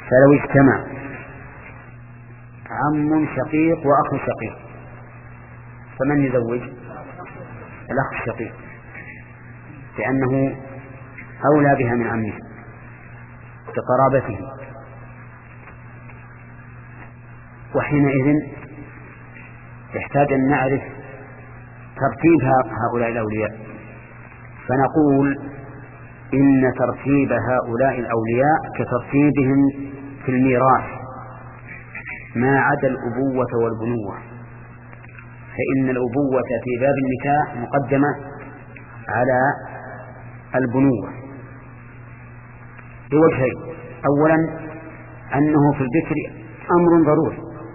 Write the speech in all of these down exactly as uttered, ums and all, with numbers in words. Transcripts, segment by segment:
فلو اجتمع عم شقيق وأخ شقيق فمن يزوج؟ الأخ الشقيق، لأنه أولى بها من عمه بقرابته. وحينئذ يحتاج أن نعرف ترتيب هؤلاء الأولياء، فنقول إن ترتيب هؤلاء الأولياء كترتيبهم في الميراث ما عدا الأبوة والبنوة، فإن الأبوة في باب النكاح مقدمة على البنوة بوجهين: أولا أنه في الذكر أمر ضروري.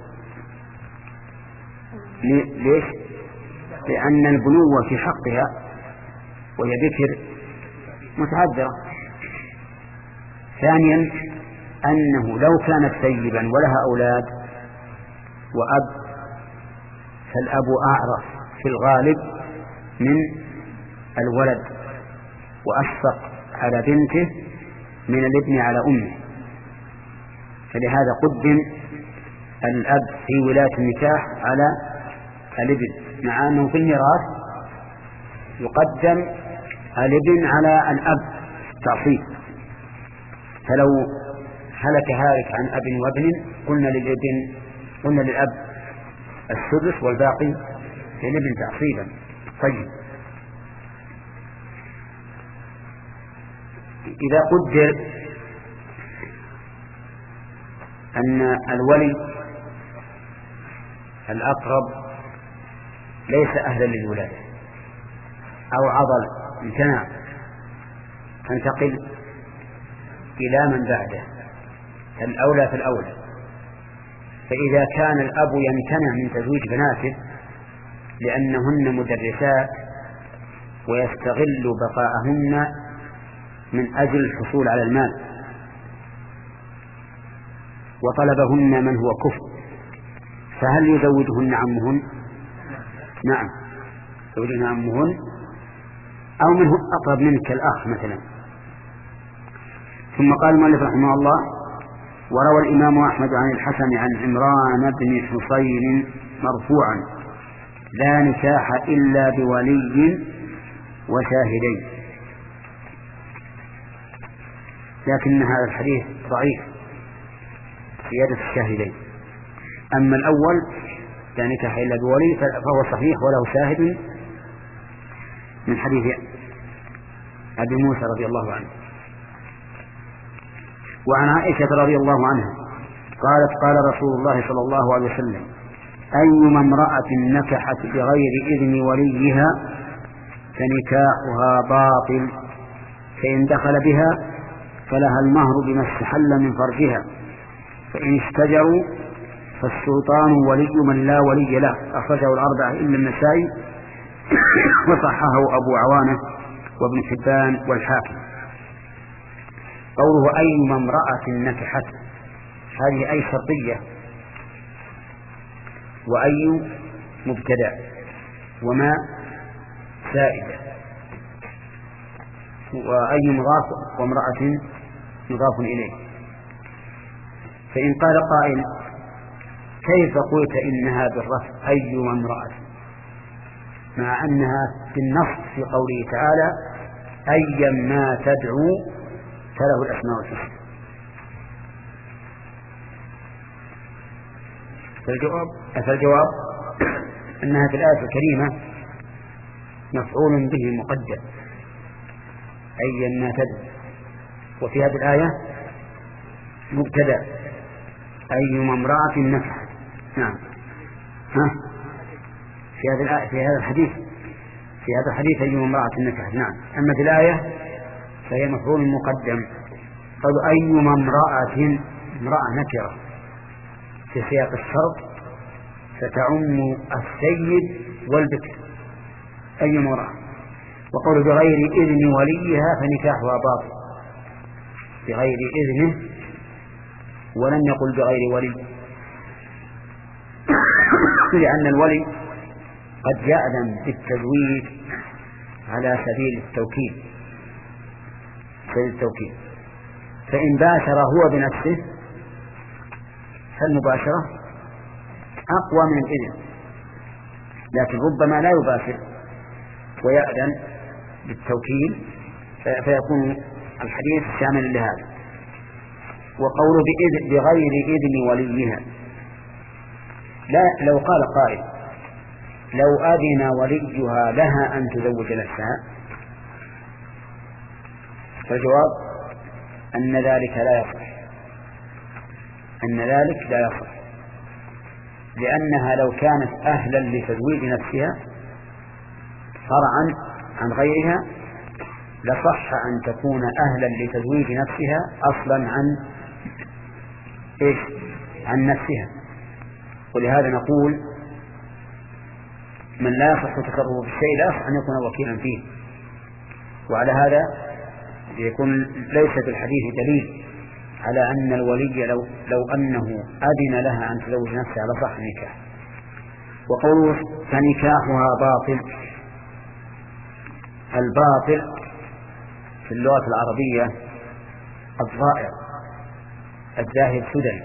ليش؟ لأن البنوة في حقها وهي ذكر متعذرة. ثانيا أنه لو كانت ثيبا ولها أولاد وأب فالأب أعرف في الغالب من الولد وأشفق على بنته من الابن على أمه، فلهذا قدم الأب في ولاية النكاح على الابن، مع أنه في الميراث يقدم الابن على الأب تعصيب. فلو هلك هالك عن أب وابن قلنا للابن قلنا للأب السدس والباقي للابن تعصيبا. طيب، إذا قدر أن الولي الأقرب ليس أهلا للولادة أو عضل امتنع، تنتقل إلى من بعده الأولى في الأولى. فإذا كان الأب يمتنع من تزويج بناته لأنهن مدرسات ويستغل بقاءهن من أجل الحصول على المال وطلبهن من هو كفء، فهل يزوجهن عمهن؟ نعم، يزوجهن عمهن أو من هو أقرب منك كالأخ مثلا. ثم قال المؤلف رحمه الله: وروى الإمام أحمد عن الحسن عن عمران بن حصين مرفوعا: لا نكاح إلا بولي وشاهدين. لكن هذا الحديث ضعيف زيادة الشاهدين. أما الأول لا نكاح إلا بولي فهو صحيح وله شاهد من حديث أبي موسى رضي الله عنه. وعن عائشة رضي الله عنها قالت: قال رسول الله صلى الله عليه وسلم: أيما امرأة نكحت بغير إذن وليها فنكاحها باطل، فإن دخل بها فلها المهر بما استحل من فرجها، فإن اشتجروا فالسلطان ولي من لا ولي له. أخرجه الأربعة إلا النسائي وصححه أبو عوانة وابن حبان والحاكم. قوله أيما امرأة نكحت، هذه أي شرطية، وأي مبتدأ، وما زائدة، وأي مضاف وامرأة مضاف إليه. فإن قال قائل: كيف قلت إنها بالرفع أيما امرأة، مع أنها في النص في قوله تعالى: أيا ما تدعو فله الأسماء الحسنى؟ فالجواب فالجواب أنها في الآية الكريمة مفعول به مقدم، أيا ما تدعو، وفي هذه الآية مبتدأ أيما امرأة نكحت. نعم، ها في هذه الآية في هذا الحديث في هذا الحديث أيما امرأة نكحت. نعم، أما في الآية فهي مفعول مقدم. قالوا أيما امرأة، امرأة نكرة في سياق الشرط فتعم السيد والبكر، أيما امرأة. وقالوا بغير إذن وليها فنكاحها باطل، بغير إذنه، ولم يقل بغير ولي، لأن الولي قد يأذن بالتزويج على سبيل التوكيد سبيل التوكيد فإن باشر هو بنفسه فالمباشرة أقوى من الإذن، لكن ربما لا يباشر ويأذن بالتوكيل فيكون الحديث شامل لهذا. وقوله بغير إذن وليها، لا لو قال قائل لو أذن وليها لها أن تزوج نفسها، فالجواب أن ذلك لا يصح، أن ذلك لا يصح، لأنها لو كانت أهلا لتزويج نفسها فرعا عن غيرها لصح أن تكون أهلا لتزويج نفسها أصلا عن إيش؟ عن نفسها. ولهذا نقول من لا يصح تصرفه في الشيء لا يصح أن يكون وكيلا فيه. وعلى هذا يكون ليس في الحديث دليل على أن الولي لو, لو أنه أذن لها أن تزوج نفسها لصح النكاح. وقوله فنكاحها باطل، الباطل في اللغة العربية الضائع الذاهب سدى،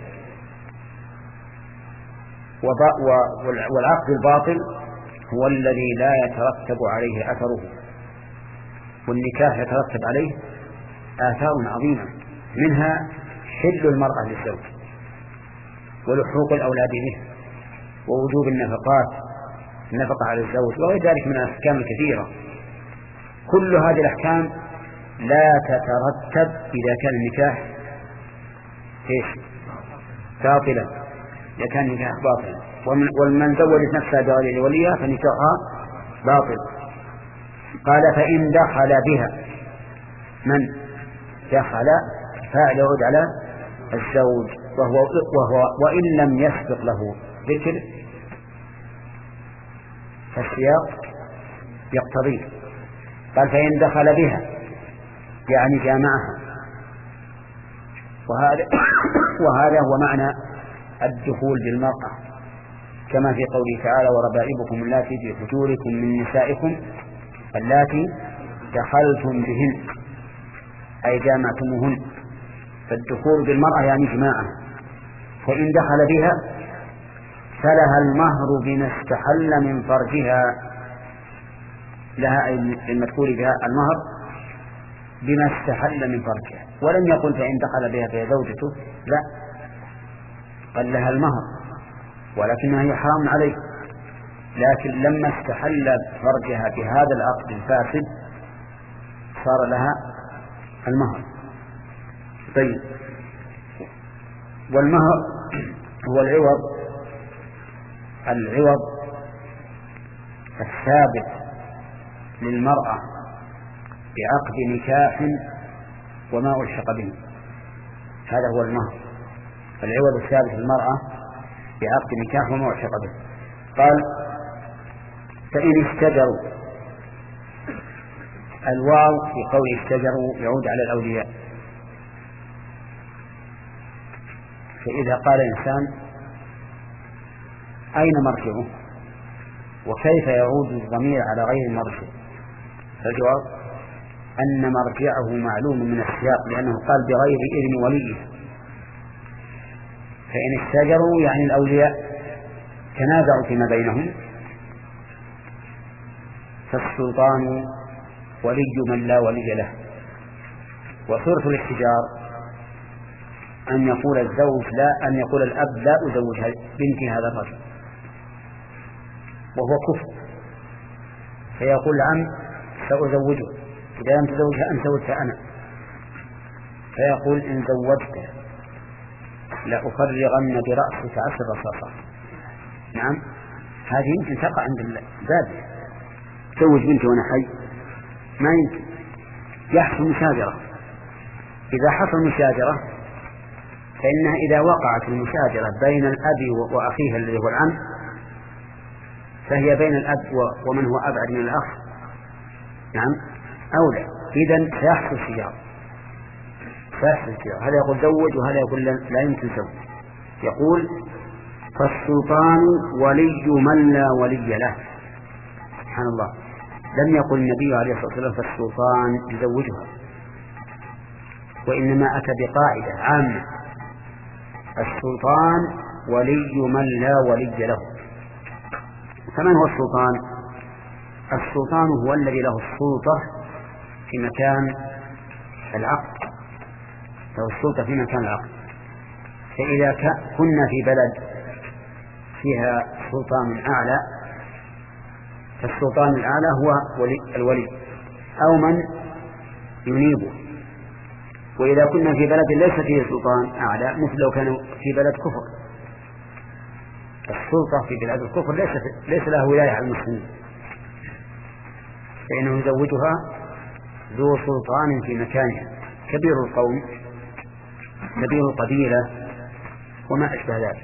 والعقد الباطل هو الذي لا يترتب عليه أثره، والنكاح يترتب عليه آثار عظيمة، منها حل المرأة للزوج ولحوق الأولاد به ووجوب النفقات النفقة على الزوج وغير ذلك من الأحكام الكثيرة. كل هذه الأحكام لا تترتب إذا كان النكاح إيش؟ باطلا، إذا كان النكاح باطلا. ومن زوجت نفسها بغير وليها فنكاحها باطل. قال فإن دخل بها، من دخل فاعل يعود على الزوج وهو, وهو وإن لم يسبق له ذكر فالسياق يقتضيه. قال فإن دخل بها يعني جامعها، وهذا وهذا هو معنى الدخول بالمرأة، كما في قوله تعالى وربائبكم اللاتي في حجوركم من نسائكم اللاتي دخلتم بهن أي جامعتموهن. فالدخول بالمرأة يعني جماعة. فإن دخل بها فلها المهر بما استحل من فرجها، لها أي المدخول بها المهر بما استحل من فرجها، ولم يقل فإن دخل بها فهي زوجته، لا، قال لها المهر ولكنها هي حرام عليه، لكن لما استحل فرجها بهذا العقد الفاسد صار لها المهر. طيب، والمهر هو العوض العوض الثابت للمرأة بعقد نكاح وما ألحق به، هذا هو المهر، العوض الثابت للمرأة بعقد نكاح وما ألحق به. قال فإن استجروا، الواو في قول استجروا يعود على الأولياء. فإذا قال إنسان أين مرجعه وكيف يعود الضمير على غير مرجع، فالجواب أن مرجعه معلوم من السياق، لأنه قال بغير إذن وليه. فإن استجروا يعني الأولياء تنازعوا فيما بينهم، فالسلطان ولي من لا ولي له. وصورة الاحتجار أن يقول الزوج لا أن يقول الأب لا أزوج بنتي هذا الرجل وهو كفر، فيقول العم سأزوجه، إذا لم تزوجها أن زوجت أنا، فيقول إن زوجت لأفرغن برأسك عشر رصاصات. نعم، هذه يمكن تقع عند الباب، زوج بنتي وأنا حي، ما يمكن، يحصل مشاجرة. إذا حصل مشاجرة فإنها إذا وقعت المشاجرة بين الأب وأخيه الذي هو العم فهي بين الأب ومن هو أبعد من الأخ، نعم، أولى. إذن سيحصل شجار سيحصل شجار هذا يقول زوج وهذا يقول لا يمكن زوج. يقول فالسلطان ولي من لا ولي له. سبحان الله، لم يقل النبي عليه الصلاة والسلام فالسلطان يزوجها، وإنما أتى بقاعدة عامة، السلطان ولي من لا ولي له. فمن هو السلطان؟ السلطان هو الذي له السلطة في مكان العقد، له السلطة في مكان العقد. فإذا كنا في بلد فيها سلطان أعلى فالسلطان الأعلى هو ولي الولي أو من ينيبه. وإذا كنا في بلد ليس فيه سلطان أعلى مثل لو كانوا في بلد كفر، السلطة في بلاد الكفر ليس, ليس له ولاية على المسلمين، فإنه يزوجها ذو سلطان في مكانها، كبير القوم كبير القبيلة وما أشبه ذلك.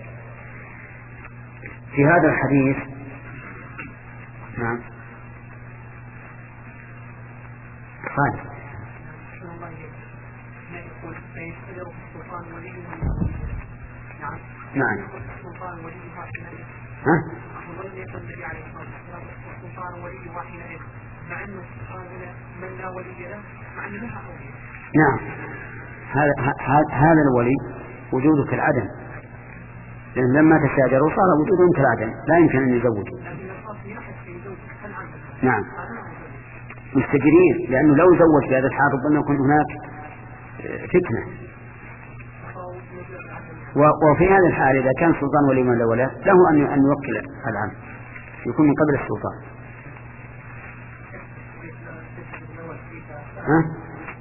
في هذا الحديث نعم خالد نعم ها؟ نعم هذا هذا الولي وجوده كالعدم، لأن لما تشاجروا صار وجودهم كالعدم لا يمكن أن يزوجوا. نعم مستجرين، لأنه لو زوج في هذا الحال ربما يكون هناك فتنة. وفي هذا الحال إذا كان سلطان ولي من لا ولا له أن يوكل العم يكون من قبل السلطان. ها؟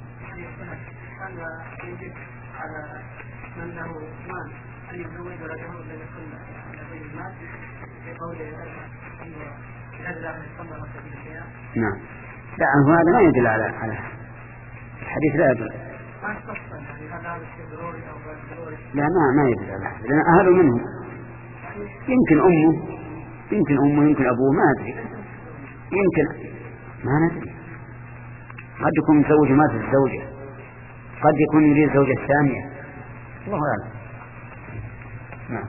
نعم لا هذا ما يدل على على الحديث، لا يدل لا ما ما يدل على هذا، لأن أهل منه يمكن أمه يمكن أمه يمكن أبوه ما أدري، يمكن ما ندري، قد يكون متزوج مات الزوجة، قد يكون يريد الزوجة الثانية، الله أعلم. نعم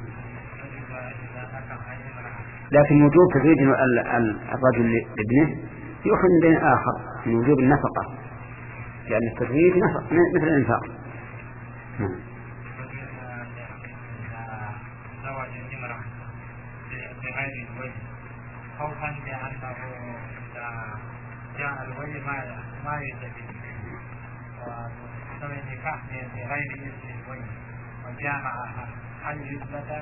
لكن وجوب تزويج الرجل لابنه يؤخذ من بين آخر من وجوب النفقة، لأن التزويج نفق مثل الإنفاق. نعم بغير الولي خوفا بأنه جاء الولي ما ما يزوج وسوي نكاح بغير إذن الولي وجامعها هل يثبت؟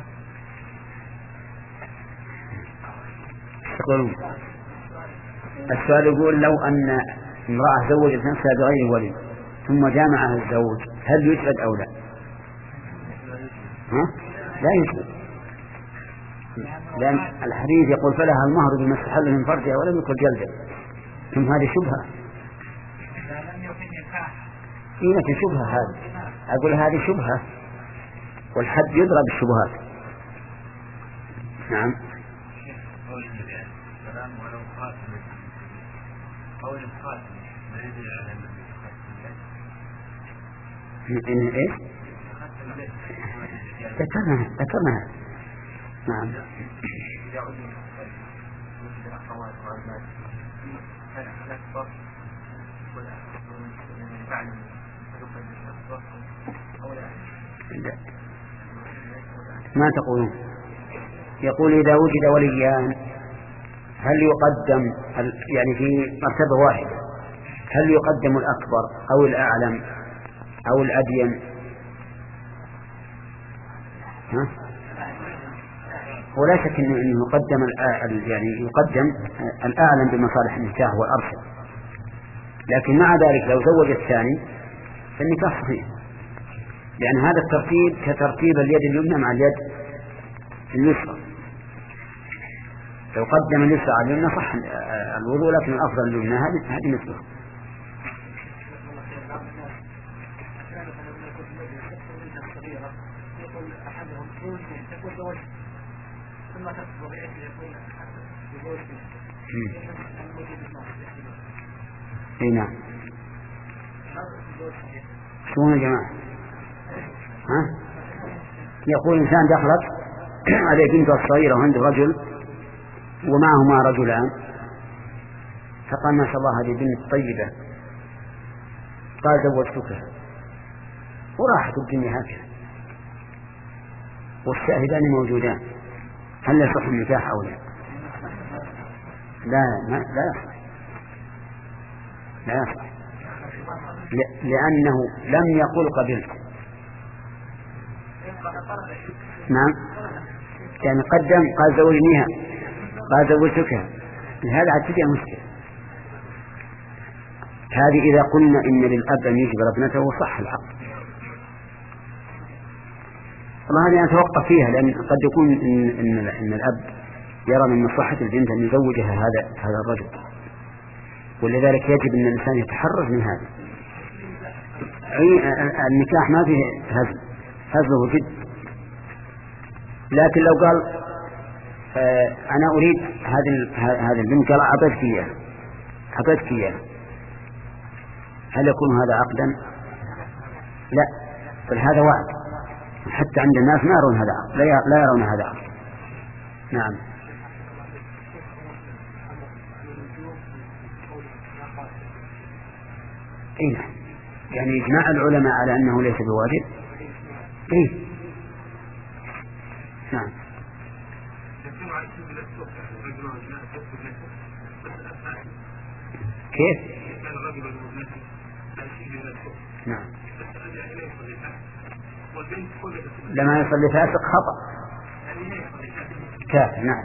يقولون السؤال يقول لو أن امرأة زوجت نفسها بغير ولي ثم جامعها الزوج هل يثبت أو لا؟ ها؟ لا يثبت، لأن الحديث يقول فلها المهر بما استحل من فرجها ولم يكن جلدا، ثم هذه شبهة. قيمة شبهة هذه، أقول هذه شبهة والحد يضرب بالشبهات. نعم إن إيه ذكرنا ذكرنا نعم ما تقولون؟ يقول إذا وجد وليان هل يقدم يعني في مرتبة واحدة هل يقدم الأكبر أو الأعلم أو الأدين؟ ها؟ ولا شك إنه يقدم يعني يقدم الأعلم بمصالح النكاح والأرشد، لكن مع ذلك لو زوج الثاني فالنكاح صحيح، لأن هذا الترتيب كترتيب اليد اليمنى مع اليد اليسرى، لو قدم اليسرى على اليمنى صح الوضوء، لكن الأفضل اليمنى هذه هذه مثله. اي نعم شلون يا جماعة؟ ها؟ يقول إنسان دخلت عليه بنته الصغيرة وعنده رجل ومعهما رجلان، فقال ما شاء الله هذه بنت طيبة، قال زوجتك، وراحت الدنيا هكذا. والشاهدان موجودان، هل يصح النكاح أو لا؟ لا ما لا يصح، لا يصح، لأنه لم يقل قبلت. نعم، يعني قدم قال زوجنيها، قال زوجتك، لهذا عاد تجي مشكلة. هذه إذا قلنا إن للأب أن يجبر ابنته صح العقد. والله هذه أتوقف فيها، لأن قد يكون إن, إن, إن الأب يرى من مصلحة البنت أن يزوجها هذا هذا الرجل، ولذلك يجب أن الإنسان يتحرز من هذا. النكاح ما فيه هزل، هزله جد. لكن لو قال آه أنا أريد هذه هذه البنت، قال أعطيتك إياها أعطيتك إياها، هل يكون هذا عقدا؟ لا، بل هذا وعد، حتى عند الناس ما يرون هذا عقد، لا يرون هذا عقد. نعم. إيه؟ يعني إجماع العلماء على أنه ليس بواجب. إيه؟ نعم. كيف؟ نعم. لما يصلي فاسق خطأ كافر. نعم.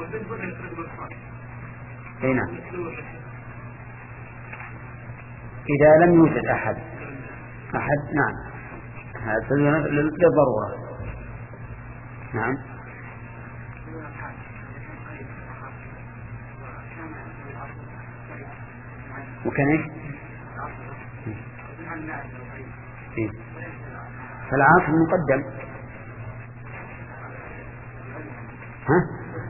اي نعم. إذا لم يوجد أحد أحد نعم، هذا للضرورة. نعم. وكان ايش؟ إيه؟ فالعاصر مقدم. ها؟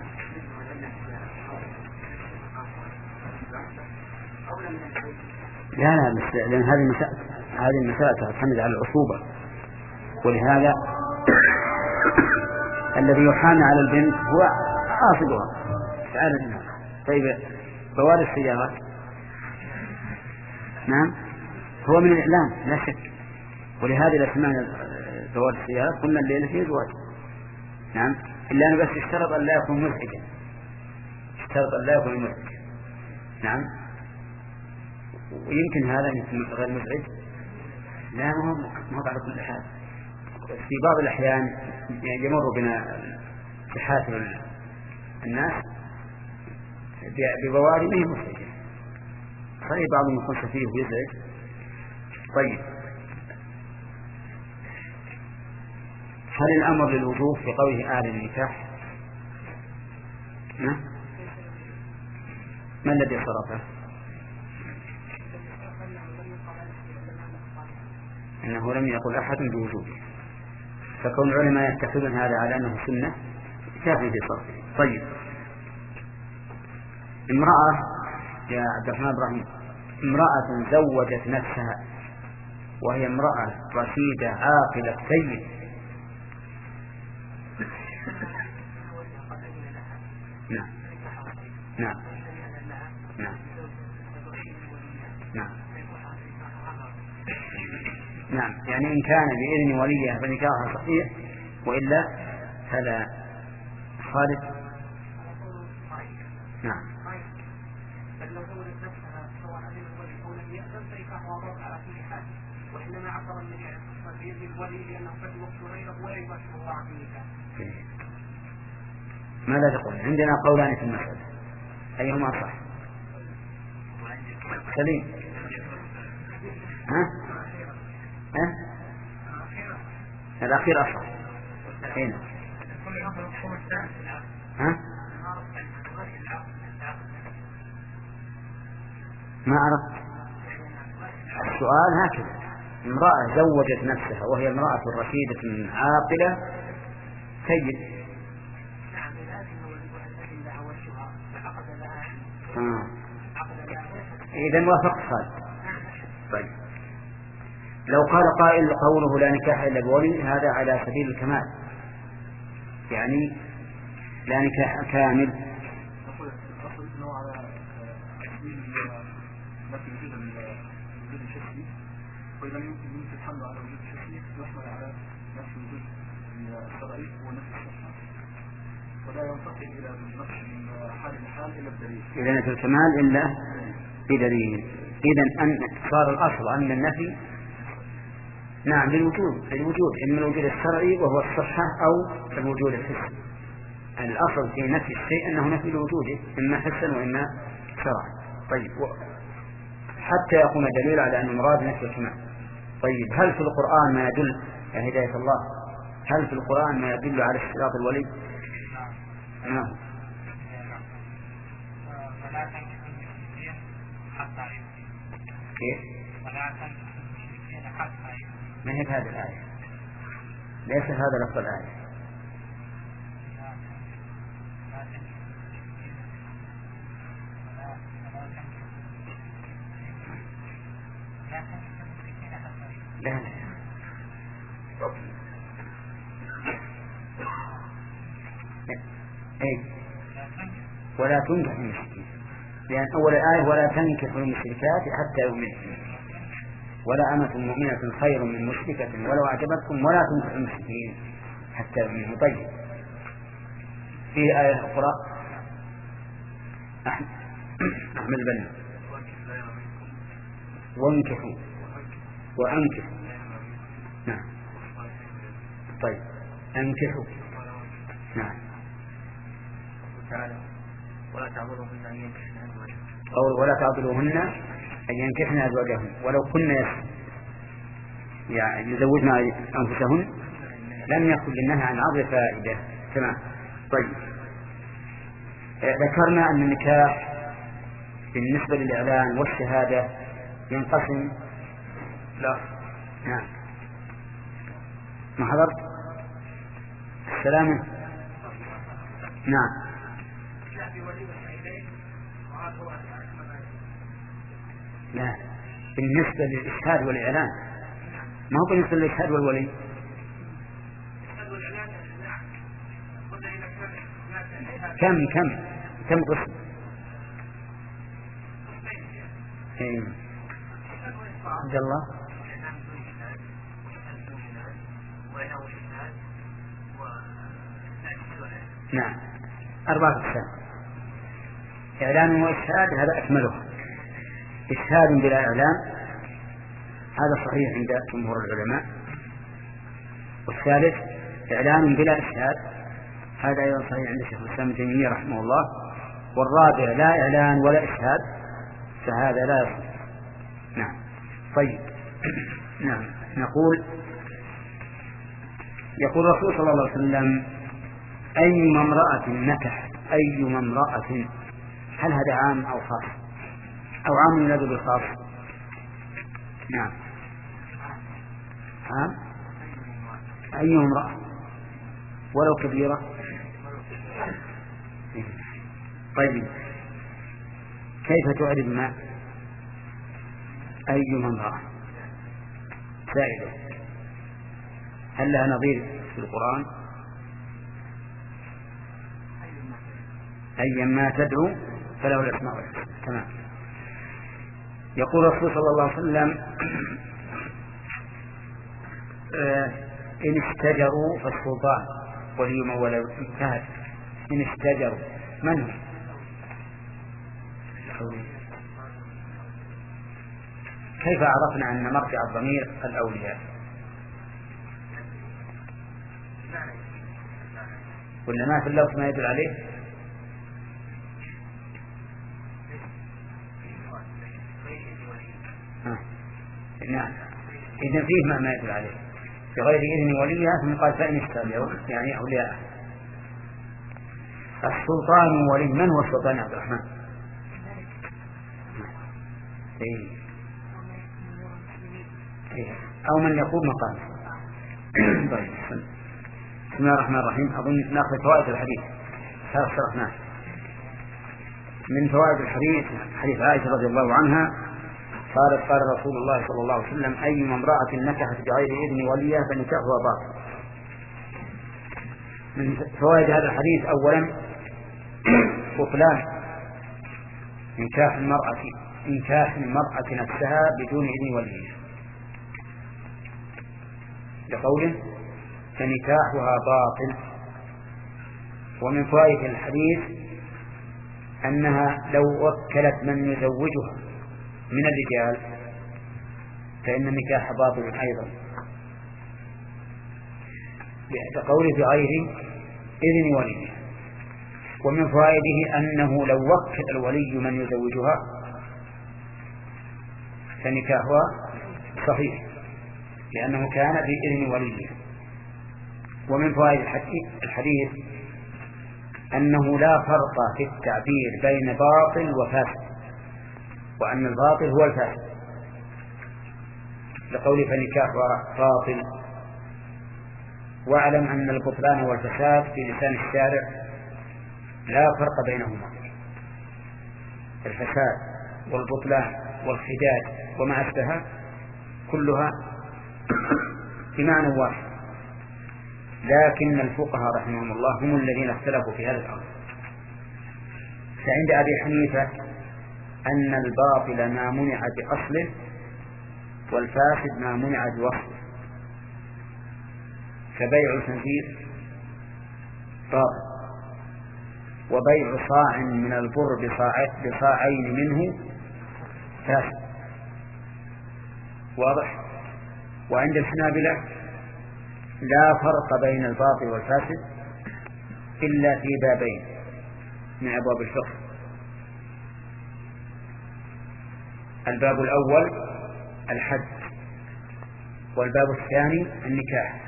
لا لا بس لأن هذه المسألة هذه المسألة تعتمد على العصوبة، ولهذا الذي يحامي على البنت هو عاصبها تعالى. طيب بوارث السيارات نعم هو من الإعلام لا شك، ولهذا إذا سمعنا بوارث السيارات قلنا الليلة فيه زواج. نعم، إلا أنه بس اشترط أن لا يكون مزعجا، اشترط أن لا يكون مزعجا. نعم. ويمكن هذا يمكن غير مزعج، لا ما هو على كل حال. في بعض الأحيان يمر بنا تحاثر الناس ببواري ما هي مزعجة، صحيح بعضهم يكون سفيه ويزعج. طيب، هل الأمر للوجوب في قوله آل النكاح؟ ما الذي صرفه؟ أنه لم يقل أحد بوجوبه، فكون العلماء يتخذون هذا على أنه سنة كافي في صرفه. طيب، امرأة يا عبد الرحمن إبراهيم، امرأة زوجت نفسها وهي امرأة رشيدة عاقلة سيدة، نعم نعم نعم نعم نعم، يعني إن كان بإذن وليها فنكاحها صحيح، وإلا فلا. خالد. نعم. ماذا تقول؟ عندنا قولان في المسألة، أيهما صح؟ سليم. ها؟ ها؟ الأخير أصح. هنا. ها؟ ما عرفت السؤال. هكذا امرأة زوجت نفسها وهي امرأة رشيدة عاقلة سيد. آه. إذن وافق صالح. طيب، لو قال قائل قوله لا نكاح إلا بولي، هذا على سبيل الكمال، يعني لا نكاح كامل. وإذا يمكن أن تتحمل على وجود الشخصية يحمل على نفس وجود الشرعي الشرعي هو نفي الصحة، ولا ينتقل إلى النقص من حال الحال إلى الدليل. إذا نفي الكمال إلا بدليل. إذا أن صار الأصل أن النفي نعم للوجود، للوجود إما الوجود الشرعي وهو الصحة أو الوجود الحسي. الأصل في نفي الشيء أنه نفي لوجوده إما حسا وإما شرعا. طيب حتى يقوم دليل على أن المراد نفي الكمال. طيب هل في القرآن ما يدل يا هداية الله هل في القرآن ما يدل على اشتراط الولي؟ نعم. ولا تنكحوا المشركين حتى يؤمنوا. كيف؟ ولا تنكحوا المشركين حتى يؤمنوا. ما هي هذه الآية؟ ليس هذا لفظ الآية. لا لا أي ولا تنكح المشركين، لأن أول آية ولا تنكح المشركات حتى يؤمنوا، ولا أمة مؤمنة خير من مشركة ولو أعجبتكم ولا تنكح المشركين حتى يؤمنوا. طيب في آية أخرى أحمد البنا وانكحوا وأنكحوا. نعم. طيب أنكحوا. نعم. ولا تعبدوهن أن ينكحن أزواجهن. قول ولا تعبدوهن أن ينكحن أزواجهن ولو كن يعني يزوجن أنفسهن لم يكن للنهي عن عرض فائدة. تمام. طيب ذكرنا أن النكاح بالنسبة للإعلان والشهادة ينقسم. لا. نعم. ما حضرت السلامة. نعم. لا بالنسبة للإشهاد والإعلان ما هو بالنسبة للإشهاد والولي. كم كم كم قسم؟ ايه عبد الله. نعم أربعة أقسام. إعلان وإشهاد هذا أكمله. إشهاد بلا إعلان هذا صحيح عند جمهور العلماء. والثالث إعلان بلا إشهاد هذا أيضا صحيح عند شيخ الإسلام ابن تيمية رحمه الله. والرابع لا إعلان ولا إشهاد فهذا لا يصح. نعم. طيب نعم نقول يقول الرسول صلى الله عليه وسلم أي امرأة نكحت أي امرأة، هل هذا عام أو خاص أو عام ينادى بالخاص؟ نعم عام أي امرأة ولو كبيرة. طيب كيف تعرف ما أي امرأة زائدة؟ هل لها نظير في القرآن؟ أيما تدعو فله الأسماء الحسنى. تمام. يقول الرسول صلى الله عليه وسلم إن استجروا فالسلطان ولي ولو انتهت. إن استجروا من هو؟ كيف عرفنا أن مرجع الضمير الأولياء؟ ولا ما في اللوح ما يدل عليه؟ آه. نعم إذن فيه ما ما يدل عليه بغير إذن وليها ثم قال فإن استجروا يعني أولياء. السلطان ولي من هو السلطان يا عبد الرحمن؟ إيه. إيه. أو من يقوم مقام. طيب بسم الله الرحمن الرحيم. أظن نأخذ فوائد الحديث هذا شرحناه. من فوائد الحديث حديث عائشة رضي الله عنها قالت قال رسول الله صلى الله عليه وسلم أي امرأة نكحت بغير إذن وليها فنكاحها باطل. من فوائد هذا الحديث أولا بطلان نكاح المرأة نكاح المرأة نفسها بدون إذن وليها لقوله فنكاحها باطل. ومن فوائد الحديث أنها لو وكلت من يزوجها من الرجال فإن النكاح باطل أيضا، لقوله بغير إذن وليه. ومن فوائده أنه لو وكل الولي من يزوجها فنكاحها صحيح لأنه كان بإذن وليه. ومن فوائد الحديث أنه لا فرق في التعبير بين باطل وفاسد، وأن الباطل هو الفاسد، لقول فنكاحها باطل. واعلم أن البطلان والفساد في لسان الشارع لا فرق بينهما، الفساد والبطلان والخداج وما أشبه كلها بمعنى واحد، لكن الفقهاء رحمهم الله هم الذين اختلفوا في هذا الأمر. فعند أبي حنيفة أن الباطل ما منع بأصله والفاسد ما منع بوصفه، فبيع الخنزير باطل، وبيع صاع من البر بصاعين منه فاسد. واضح؟ وعند الحنابلة لا فرق بين الباطل والفاسد إلا في بابين من أبواب الفقه. الباب الأول الحد، والباب الثاني النكاح.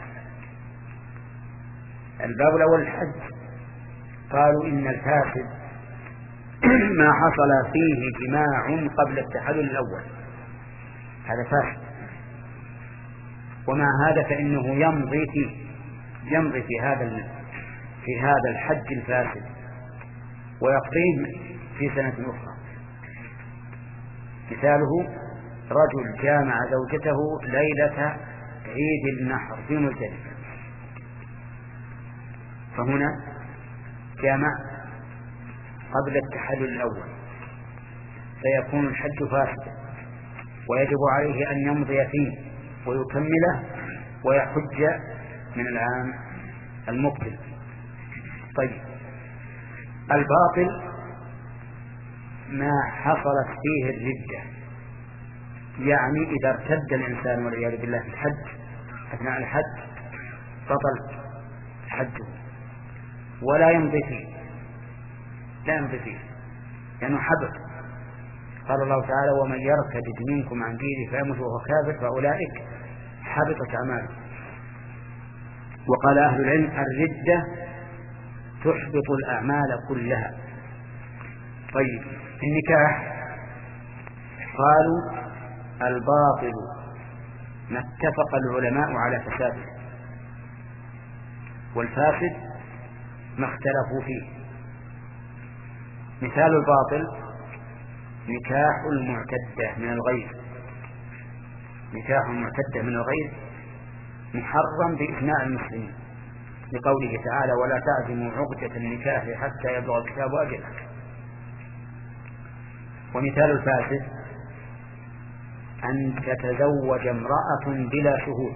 الباب الأول الحد، قالوا إن الفاسد ما حصل فيه جماع قبل التحلل الأول، هذا فاسد، ومع هذا فإنه يمضي فيه يمضي في هذا في هذا الحد الفاسد ويقضيه في سنة أخرى. مثاله رجل جامع زوجته ليلة عيد النحر في مزدلفة، فهنا جامع قبل التحلل الأول، فيكون الحج فاسدا، ويجب عليه أن يمضي فيه ويكمله ويحج من العام المقبل. طيب، الباطل ما حصلت فيه الردة، يعني إذا ارتد الإنسان والعياذ بالله في الحج أثناء الحج بطل حجه ولا يمضي فيه، لا يمضي فيه لأنه حبط. قال الله تعالى: ومن يرتد منكم عن دينه فيمت وهو كافر فأولئك حبطت أعماله. وقال أهل العلم: الردة تحبط الأعمال كلها. طيب، النكاح قالوا الباطل ما اتفق العلماء على فساده، والفاسد ما اختلفوا فيه. مثال الباطل نكاح المعتدة من الغير، نكاح المعتدة من الغير محرم بإجماع المسلمين، لقوله تعالى: ولا تعزموا عقدة النكاح حتى يبلغ الكتاب أجله. ومثال الفاسد أن تتزوج امرأة بلا شهود،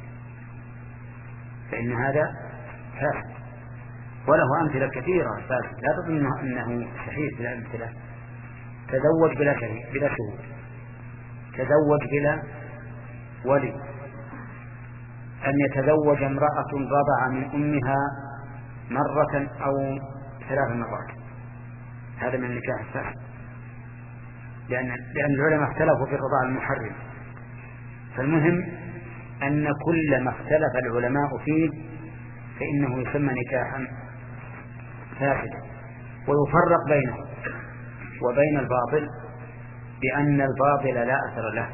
فإن هذا فاسد، وله أمثلة كثيرة فاسد، لا تظن أنه صحيح بلا أمثلة. تزوج بلا شهود بلا شهود تزوج بلا ولي، أن يتزوج امرأة رضع من أمها مرة أو ثلاث مرات، هذا من النكاح الفاسد، لأن لأن العلماء اختلفوا في الرضاع المحرم. فالمهم أن كل ما اختلف العلماء فيه فإنه يسمى نكاحا فاسدا، ويفرق بينه وبين الباطل بأن الباطل لا أثر له،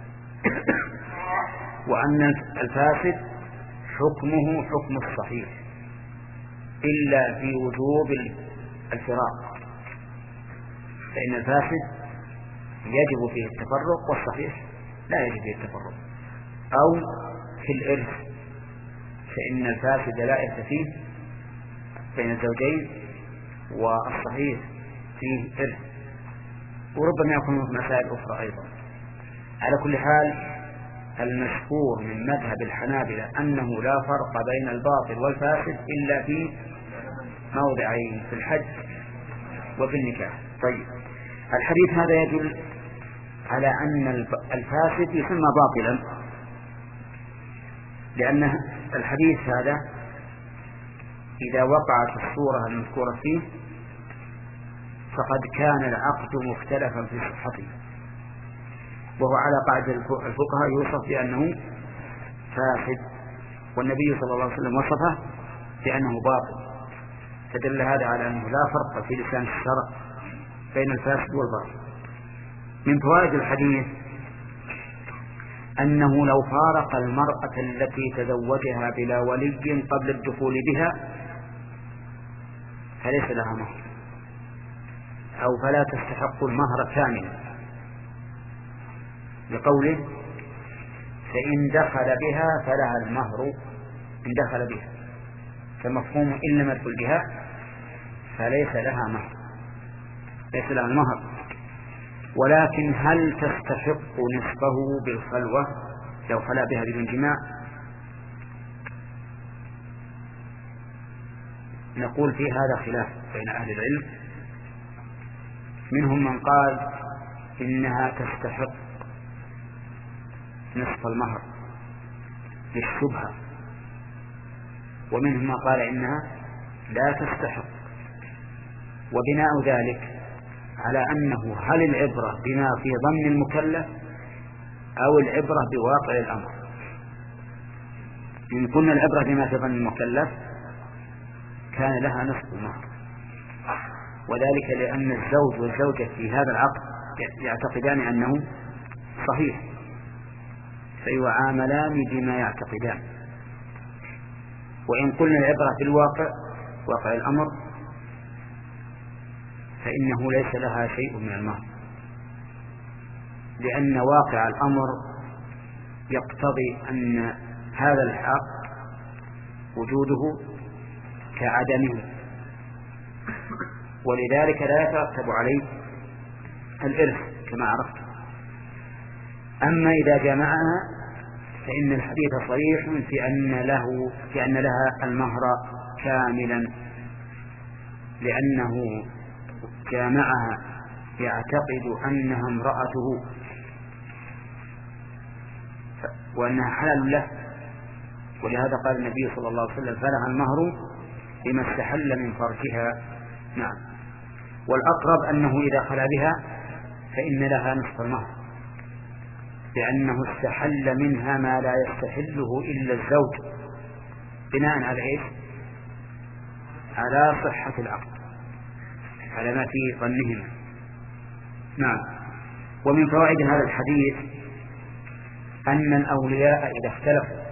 وأن الفاسد حكمه حكم الصحيح إلا في وجوب الفراق، فإن الفاسد يجب فيه التفرق والصحيح لا يجب فيه التفرق. أو في الإرث، فإن الفاسد لا إرث فيه بين الزوجين، والصحيح فيه إرث، وربما يكون مسائل أخرى أيضا. على كل حال المشهور من مذهب الحنابلة أنه لا فرق بين الباطل والفاسد إلا في موضعين، في الحج وفي النكاح. طيب، الحديث هذا يدل على أن الفاسد يسمى باطلا، لأن الحديث هذا إذا وقعت الصورة المذكورة فيه فقد كان العقد مختلفا في صحته، وهو على قاعدة الفقهاء يوصف بأنه فاسد، والنبي صلى الله عليه وسلم وصفه بأنه باطل، فدل هذا على أنه لا فرق في لسان الشرع بين الفاسد والباطل. من فوائد الحديث أنه لو فارق المرأة التي تزوجها بلا ولي قبل الدخول بها فليس لها مهر، أو فلا تستحق المهر كاملا، لقوله فإن دخل بها فلها المهر إن دخل بها، فمفهوم إن لم يدخل بها فليس لها مهر، ليس لها المهر. ولكن هل تستحق نصفه بالخلوة لو خلا بها بدون جماع؟ نقول في هذا خلاف بين أهل العلم، منهم من قال إنها تستحق نصف المهر للشبهة، ومنهم من قال إنها لا تستحق، وبناء ذلك على أنه هل العبرة بما في ظن المكلف أو العبرة بواقع الأمر. إن كنا العبرة بما في ظن المكلف كان لها نصف المهر، وذلك لأن الزوج والزوجة في هذا العقد يعتقدان أنه صحيح، فيعاملان بما يعتقدان. وإن قلنا العبرة بالواقع واقع الأمر فإنه ليس لها شيء من المهر، لأن واقع الأمر يقتضي أن هذا الحق وجوده كعدمه، ولذلك لا يترتب عليه الإرث كما عرفت. أما إذا جمعها فإن الحديث صريح في أن له في أن لها المهر كاملا، لأنه جامعها يعتقد أنها امرأته وأنها حلال له، ولهذا قال النبي صلى الله عليه وسلم فلها المهر بما استحل من فرجها. نعم. والأقرب أنه إذا خلا بها فإن لها نصف المهر، لأنه استحل منها ما لا يستحله إلا الزوج، بناء على إيش؟ على صحة العقد، على ما في ظنهما. نعم. ومن فوائد هذا الحديث أن الأولياء إذا اختلفوا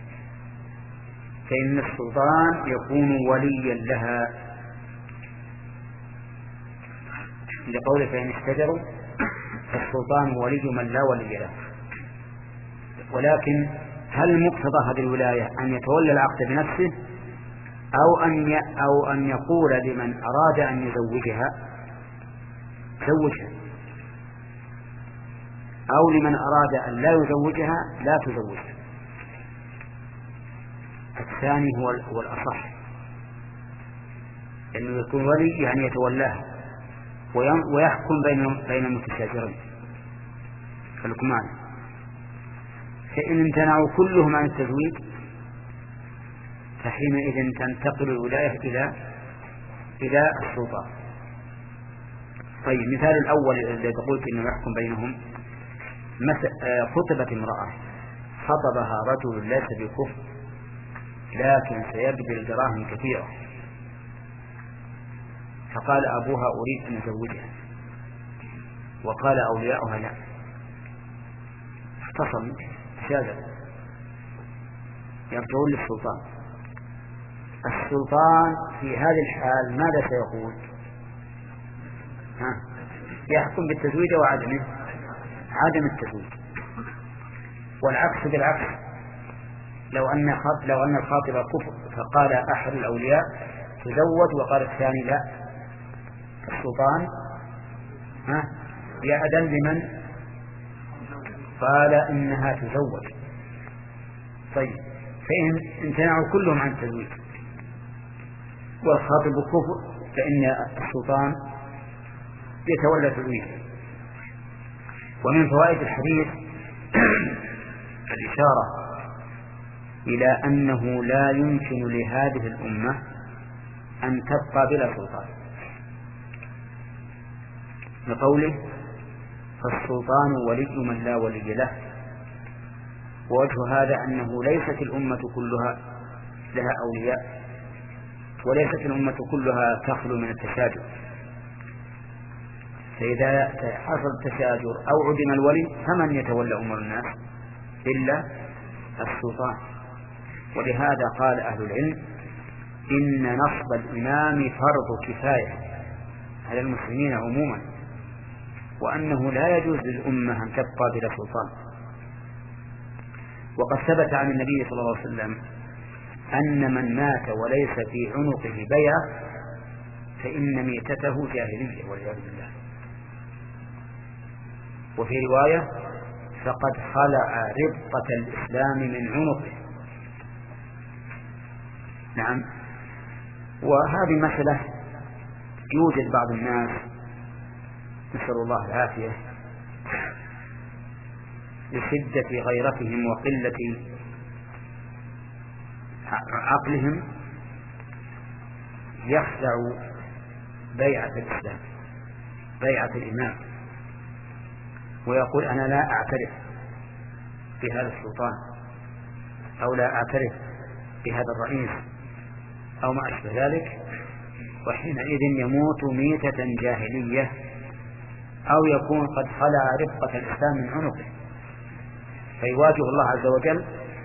فإن السلطان يكون وليا لها، لقوله فإن اشتجروا فالسلطان ولي من لا ولي له. ولكن هل مقتضى هذه الولاية أن يتولى العقد بنفسه أو أن أو أن يقول لمن أراد أن يزوجها زوجها، أو لمن أراد أن لا يزوجها لا تزوجها؟ الثاني هو هو الأصح، أنه يكون ولي يعني يتولاها ويحكم بين بين المتشاجرين فالكمان. فإن امتنعوا كلهم عن التزويج فحينئذ تنتقل الولاية إلى إلى السلطان. طيب، مثال الأول الذي قلت إنه يحكم بينهم، خطبت امرأة خطبها رجل ليس بكفر لكن سيبذل دراهم كثيرة، فقال أبوها أريد أن أزوجها، وقال أولياؤها لا، اختصموا شاذوا يرجعون للسلطان. السلطان في هذه الحال ماذا سيقول؟ ها؟ يحكم بالتزويج وعدمه، عدم التزويج. والعكس بالعكس، لو أن لو أن الخاطب كفر فقال أحد الأولياء تزوج وقال الثاني لا، السلطان ها يأذن لمن قال إنها تزوج. طيب فإن امتنعوا كلهم عن التزويج والخاطب كفر فإن السلطان يتولى تزويجه. ومن فوائد الحديث الإشارة إلى أنه لا يمكن لهذه الأمة أن تبقى بلا سلطان، لقوله فالسلطان ولي من لا ولي له. ووجه هذا أنه ليست الأمة كلها لها أولياء، وليست الأمة كلها تخلو من التشاجر، فإذا حصل التشاجر أو عدم الولي فمن يتولى أمور الناس إلا السلطان. ولهذا قال أهل العلم إن نصب الإمام فرض كفاية على المسلمين عموما، وأنه لا يجوز للأمة أن تبقى بلا سلطان. وقد ثبت عن النبي صلى الله عليه وسلم أن من مات وليس في عنقه بيعة فإن ميتته جاهلية والعياذ بالله. وفي رواية فقد خلع ربقة الإسلام من عنقه. نعم. وهذه مسألة يوجد بعض الناس نسأل الله العافية لشدة غيرتهم وقلة عقلهم يخدع بيعة الإسلام، بيعة الإمام، ويقول أنا لا أعترف بهذا السلطان أو لا أعترف بهذا الرئيس أو ما أشبه ذلك، وحينئذ يموت ميتة جاهلية أو يكون قد خلع ربقة الإسلام من عنقه، فيواجه الله عز وجل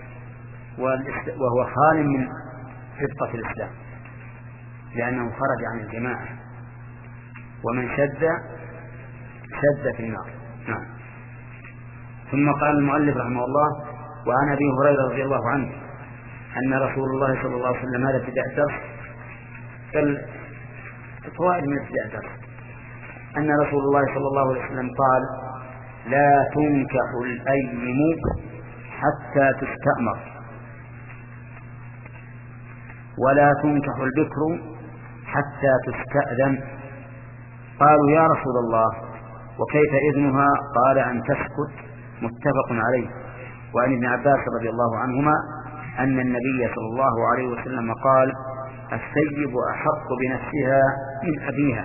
وهو خال من ربقة الإسلام لأنه خرج عن الجماعة، ومن شد شد في النار. نعم. ثم قال المؤلف رحمه الله وعن أبي هريرة رضي الله عنه أن رسول الله صلى الله عليه وسلم هذا ابتداء الدرس بل فوائد من ابتداء الدرس أن رسول الله صلى الله عليه وسلم قال لا تنكح الأيم حتى تستأمر ولا تنكح البكر حتى تستأذن. قالوا يا رسول الله وكيف إذنها؟ قال أن تسكت. متفق عليه. وعن ابن عباس رضي الله عنهما أن النبي صلى الله عليه وسلم قال السيب أحق بنفسها من أبيها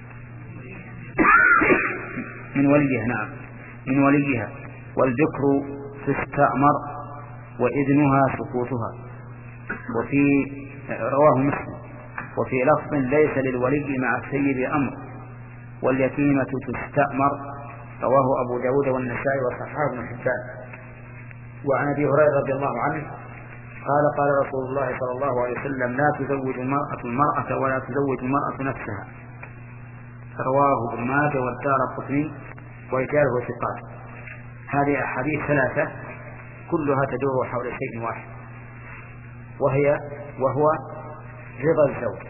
من وليها نعم من وليها والذكر تستأمر وإذنها سكوتها. وفي رواه مسلم وفي لفظ ليس للولي مع السيب أمر واليتيمة تستأمر. رواه أبو داود والنسائي وصححه ابن حبان. وعن أبي هريرة رضي الله عنه قال قال رسول الله صلى الله عليه وسلم لا تزوج المرأة المرأة ولا تزوج المرأة نفسها. رواه ابن ماجه والدارقطني ورجاله ثقات. هذه أحاديث ثلاثة كلها تدور حول شيء واحد وهي وهو رضا الزوج.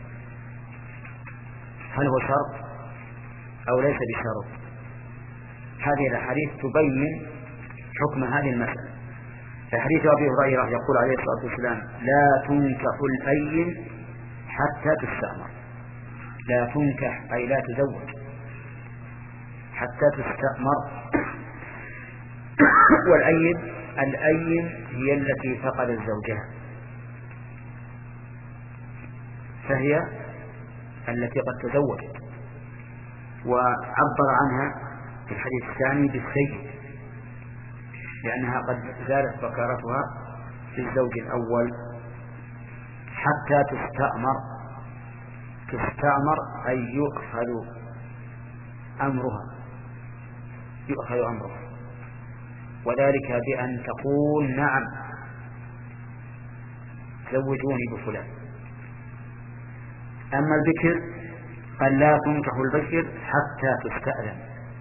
هل هو شرط أو ليس بشرط؟ هذه الأحاديث تبين حكم هذه المسألة. في حديث أبي هريرة يقول عليه الصلاة والسلام لا تنكح الأيم حتى تستأمر. لا تنكح أي لا تزوج حتى تستأمر. والأيم الأيم هي التي فقدت زوجها، فهي التي قد تزوجت. وعبر عنها في الحديث الثاني بالسيد لأنها قد زالت بكارتها في الزوج الأول. حتى تستأمر تستأمر أي يؤخذ أمرها يؤخذ أمرها وذلك بأن تقول نعم زوجوني بفلان. أما البكر قال لا تنكح البكر حتى تستأذن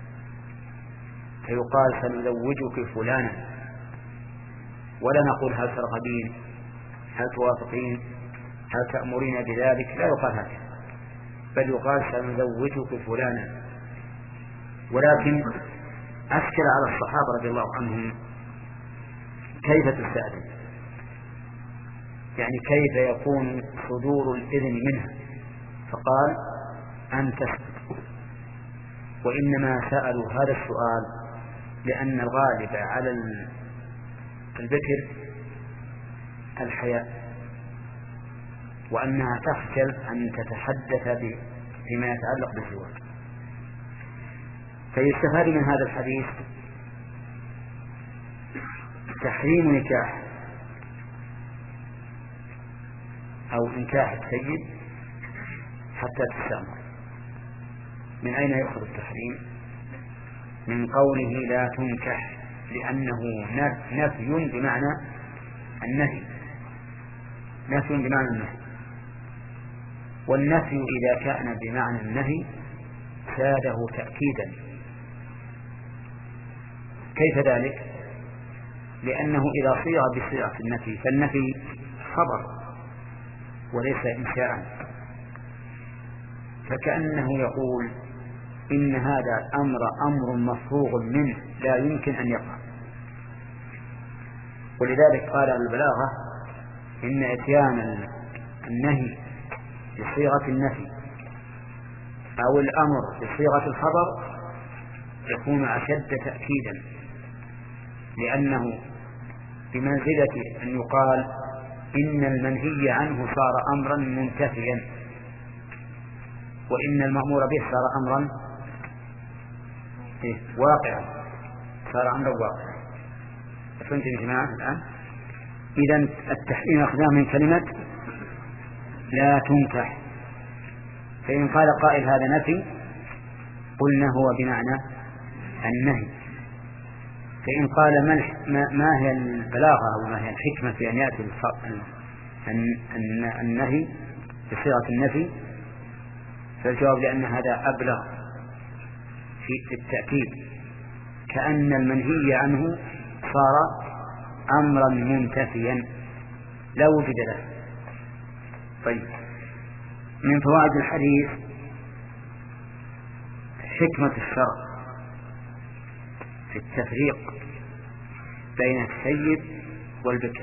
فيقال سنزوجك فلانا ولا نقول هل ترغبين هل توافقين هل تأمرين بذلك، لا يقال هكذا بل يقال سنزوجك فلانا. ولكن أشكل على الصحابة رضي الله عنهم كيف تستأذن، يعني كيف يكون صدور الإذن منها، فقال أن تسكت. وإنما سألوا هذا السؤال لأن الغالب على البكر الحياء، وأنها تخجل أن تتحدث فيما يتعلق بالزواج. فيستفاد من هذا الحديث تحريم نكاح أو إنكاح السيد حتى تستأمر. من أين يأخذ التحريم؟ من قوله لا تنكح، لأنه نفي بمعنى النهي، نفي بمعنى النهي، والنفي إذا كان بمعنى النهي زاده تأكيدا. كيف ذلك؟ لأنه إذا صيغ بصيغة النفي فالنفي خبر وليس إنشاء، فكأنه يقول إن هذا الأمر أمر مفروغ منه لا يمكن أن يقع. ولذلك قال البلاغة إن إتيان النهي بصيغة النفي أو الأمر بصيغة الخبر يكون أشد تأكيدا، لأنه بمنزلة أن يقال إن المنهي عنه صار أمرا منتفيا، وإن المأمور به صار أمرا واقعا، صار أمرا واقعا. فهمت يا جماعة الآن؟ إذن التحريم أخذناه من كلمة لا تنكح. فإن قال قائل هذا نفي قلنا هو بمعنى النهي. فإن قال ما هي البلاغة أو ما هي الحكمة في أن يأتي النهي بصيغة النفي، فالجواب لأن هذا أبلغ في التأكيد، كأن المنهي عنه صار أمرا منتفيا لا وجد له. طيب، من فوائد الحديث حكمة الشرع في التفريق بين السيد والبكر،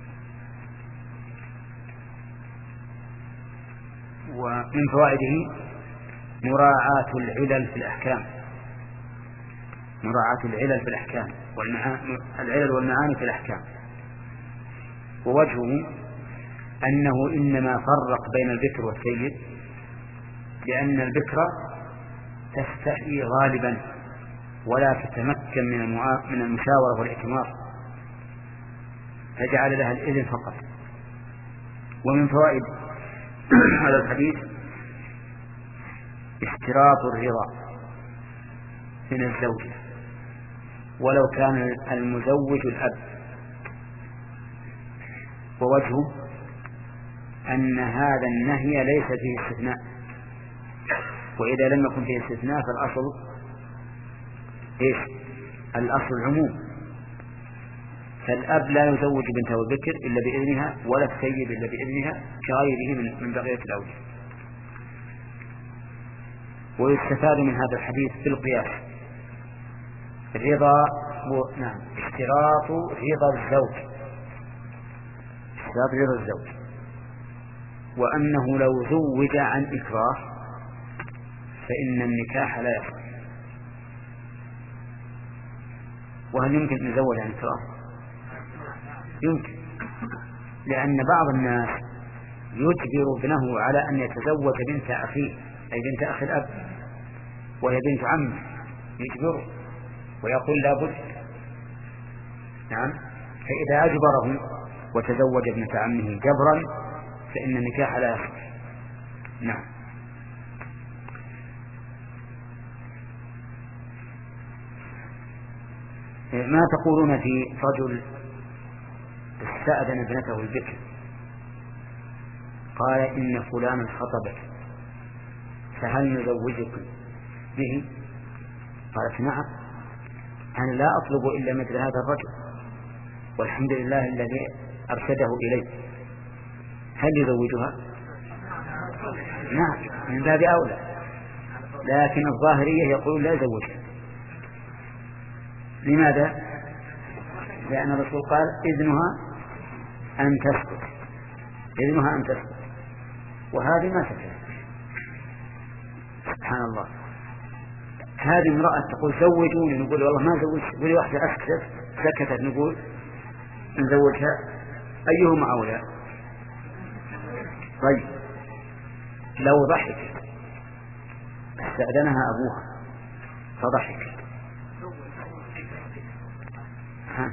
ومن فوائده مراعاة العلل في الأحكام، مراعاة العلل في الأحكام والعلل والمعاني في الأحكام. ووجهه أنه إنما فرق بين البكر والسيد لأن البكر تستحي غالبا ولا تتمكن من المشاورة والائتمار، فجعل لها الإذن فقط. ومن فوائد هذا الحديث اشتراط الرضا من الزوجة ولو كان المزوج الأب. ووجهه أن هذا النهي ليس فيه استثناء، وإذا لم يكن فيه استثناء فالأصل إيش؟ الأصل العموم. فالأب لا يزوج بنته البكر إلا بإذنها ولا السيد إلا بإذنها كغيره من, من بقية الأوجه. ويستفاد من هذا الحديث بالقياس الرضا و... نعم اشتراط رضا الزوج، اشتراط رضا الزوج، وأنه لو زوج عن إكراه فإن النكاح لا يصح. وهل يمكن أن يزوج عن إكراه؟ يمكن، لأن بعض الناس يجبر ابنه على أن يتزوج بنت أخيه أي بنت أخي الأب وهي بنت عمه، يجبره ويقول لا بد. نعم، فإذا أجبره وتزوج ابنة عمه جبرا فإن النكاح لا يصح. نعم. ما تقولون في رجل استأذن ابنته البكر قال إن فلانا خطبك فهل نزوجك به؟ قالت نعم، أنا لا أطلب إلا مثل هذا الرجل والحمد لله الذي أرشده إليه، هل يزوجها؟ نعم، من باب أولى، لكن الظاهرية يقول لا يزوجها. لماذا؟ لأن الرسول قال إذنها أن تسكت، إذنها أن تسكت، وهذه ما سكت. سبحان الله. هذه امرأة تقول زوجوني، نقول والله ما زوجت، تقول واحدة أسكتت سكتت نقول نزوجها، أيهما أولى؟ طيب لو ضحكت استأذنها أبوها فضحكت، ها؟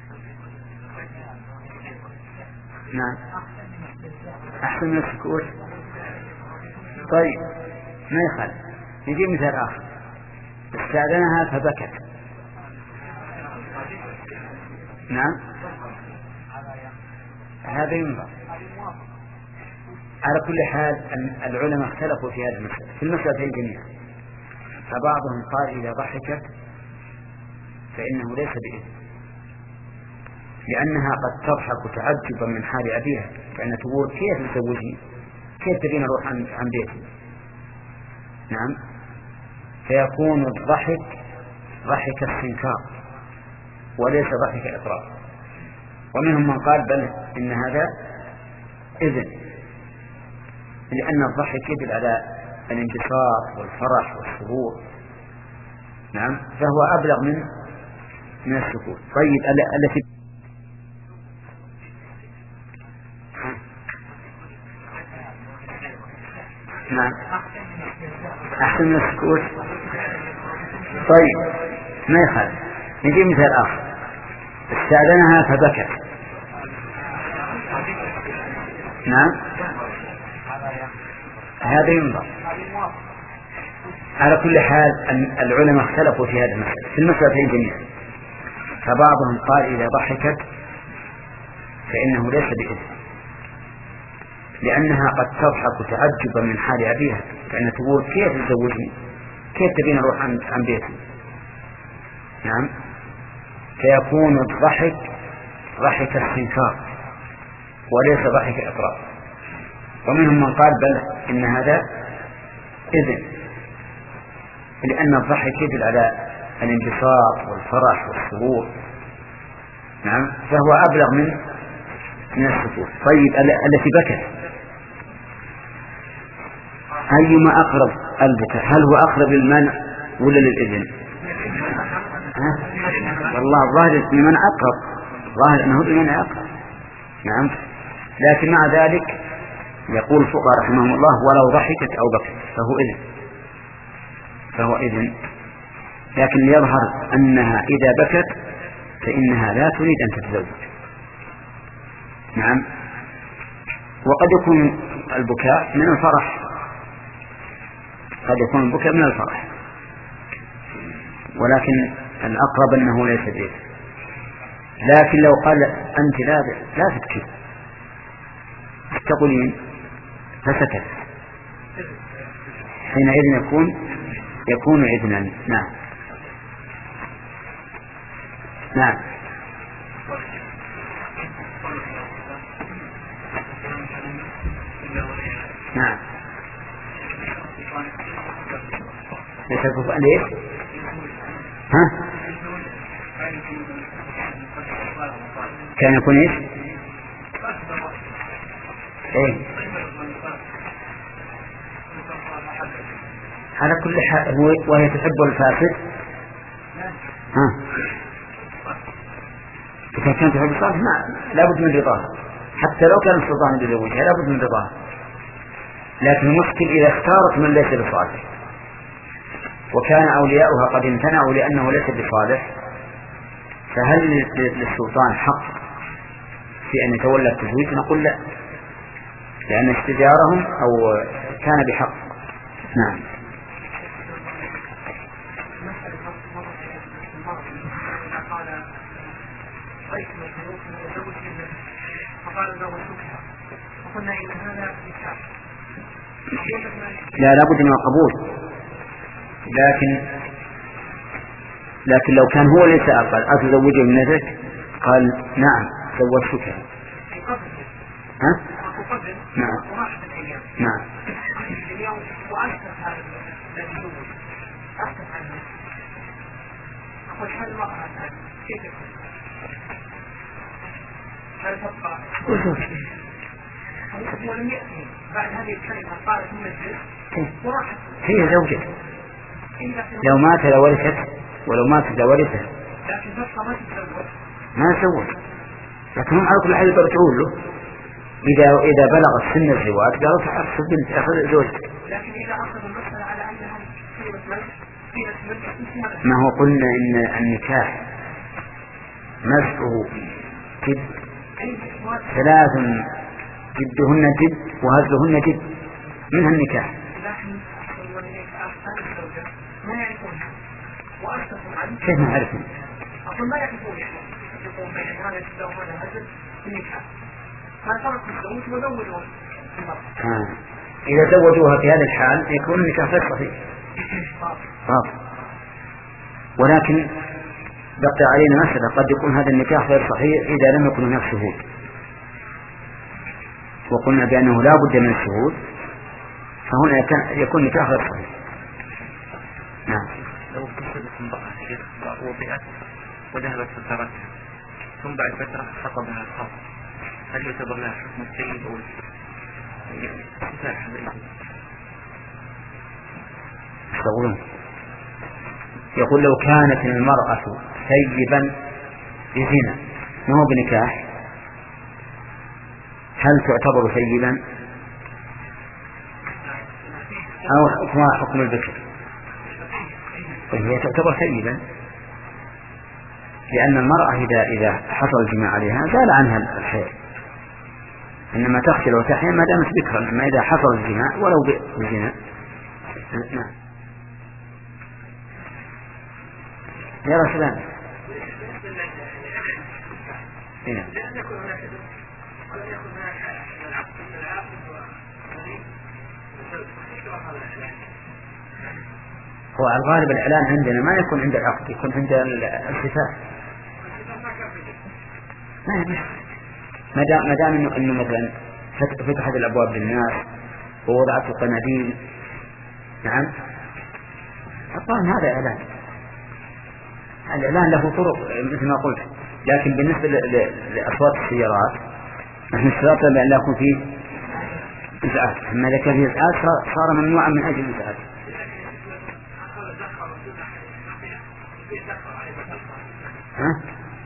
نعم أحسن من السكوت. طيب ما يخالف. نجيب مثال آخر، استأذنها فبكت، نعم هذا ينظر. على كل حال العلماء اختلفوا في هذه المسألة، في المسألتين جميعا، فبعضهم قال إذا ضحكت فإنه ليس بإذن، لأنها قد تضحك تعجبا من حال أبيها، فإن تقول كيف تزوجني، كيف تبين أروح عن, عن بيتي. نعم، فيكون الضحك ضحك استنكار وليس ضحك إقرار. ومنهم من قال بل إن هذا إذن، لأن الضحك يدل على الانتصار والفرح والسرور، نعم، فهو أبلغ من من السكوت. طيب التي نعم أحسن من السكوت. طيب ما يخالف. نجيب مثال آخر، استأذنها فبكت، نعم هذا ينظر. على كل حال العلماء اختلفوا في هذا المسألة، في المسألتين جميعا، فبعضهم قال إذا ضحكت فإنه ليس بإذن، لأنها قد تضحك تعجبا من حال أبيها، فإن تقول كيف تزوجني، كيف تبين أروح عن, عن بيتي. نعم، فيكون الضحك ضحك استنكار وليس ضحك إقرار. ومنهم من قال بل إن هذا إذن، لأن الضحك يدل على الانتصار والفرح والسرور، نعم، فهو أبلغ من من السكوت. طيب التي بكت أيما أقرب البكاء، هل هو أقرب للمنع ولا للإذن؟ ها؟ والله الظاهر لمن أقرب، الظاهر أنه لمن أقرب، نعم، لكن مع ذلك يقول الفقهاء رحمهم الله ولو ضحكت أو بكت فهو إذن، فهو إذن، لكن يظهر أنها إذا بكت فإنها لا تريد أن تتزوج. نعم، وقد يكون البكاء من الفرح، قد يكون البكاء من الفرح، ولكن الأقرب أنه ليس بإذن. لكن لو قال أنت لا لا تبكي تقولين فسكت، حينئذ يكون يكون إذنا. نعم نعم نعم ليس كفء ليش؟ ها؟ كان يكون ايش؟ ايه على كل حال وهي تحب الفاسد. ها إذا كانت تحب الصالح ما لابد من رضاها، حتى لو كان السلطان يزوجها لابد من رضاها، لكن المشكل إذا اختارت من ليس بصالح وكان أولياؤها قد امتنعوا لأنه ليس بصالح، فهل للسلطان حق في أن يتولى التزويج؟ نقول لا، لأن استجارهم أو كان بحق. نعم لا لابد من القبول، لكن لكن لو كان هو ليس أقل أتزوجه من ذلك قال نعم زوجتك. ها؟ نعم نعم والحال المرأة كيف يكون؟ هل تبقى ولم يأتي بعد هذه الكلمة قالت ممثل وراحت هي زوجته لو مات لورثت ولو مات لورثه لكن تبقى ما تتزوج ما تزوج لكن هم على كل حال يرجعون له إذا إذا بلغت سن الزواج قالوا تحرص بنت أخذ زوجتك. لكن إذا أخذ المسألة على أنها قيمة ملك ما هو قلنا إن النكاح مسحه جد ثلاث جدهن جد وهزهن جد منها النكاح. لكن ما يعرفونها وأشتكوا عنه كيف ما يعرفون؟ أقول ما يعرفون يقول بين هذا الزوج وهذا هزل في النكاح فتركوا الزوج وزوجوا آه. إذا زوجوها في هذا الحال يكون النكاح غير صحيح. آه. ولكن بقي علينا مسألة قد يكون هذا النكاح غير صحيح إذا لم يكن هناك شهود وقلنا بأنه لا بد من الشهود فهنا يكون النكاح غير صحيح. نعم. لو قصدت امرأة شيخ وضعت وذهبت فترتها ثم بعد فترة خطبها الخطب هل يعتبر لها حكم السيد أو يقولون يقول لو كانت المرأة سيبا بزنا ما هو بنكاح هل تعتبر سيبا أو حكمها حكم البكر؟ هي تعتبر سيبا لأن المرأة إذا إذا حصل الجماع عليها زال عنها الحيض إنما تغسل وتحيا ما دامت بكرا أما إذا حصل الجماع ولو بالزنا. نعم يا رسول الله. هنا هو على الغالب الإعلان عندنا ما يكون عند العقد يكون عند الختان ما دام ما دام إنه إنه مثلا فتحت الأبواب للناس ووضعت القناديل. نعم طبعا هذا إعلان. الإعلان له طرق مثل ما قلت لكن بالنسبة لأصوات السيارات نحن اشترطنا بأن لا يكون فيه إزعاج أما إذا كان فيه إزعاج صار ممنوعا من أجل الإزعاج. ها؟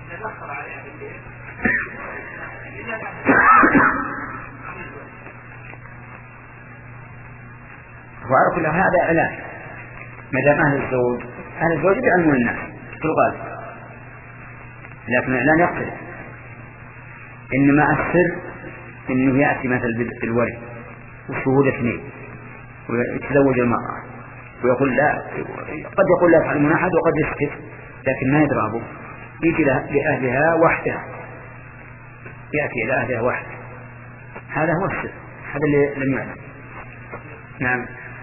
وعلى كل هذا إعلان ما دام أهل الزوج أهل الزوج يعلمون الناس في الغالب لكن الإعلان يختلف. إنما السر إنه يأتي مثل بالورث والشهود اثنين ويتزوج المرأة ويقول لا قد يقول لا يفعل أحد وقد يسكت لكن ما يدرابه يجي لأهلها وحدها يأتي إلى أهلها وحده هذا هو السر هذا اللي لم يعلم. نعم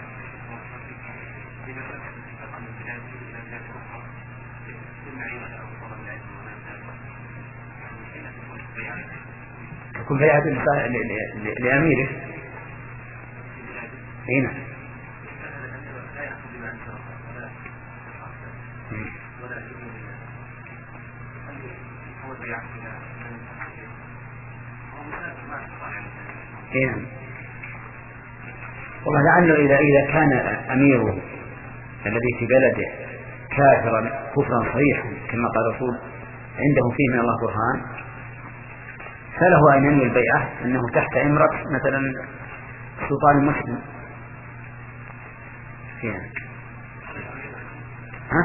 يكون بيعة لأميره. هنا هنا والله لعله إذا إذا كان أميره الذي في بلده كافرا كفرا صريحا كما قال الرسول عنده فيه من الله برهان فله أن ينوي البيعة أنه تحت إمرة مثلا سلطان مسلم. هنا ها؟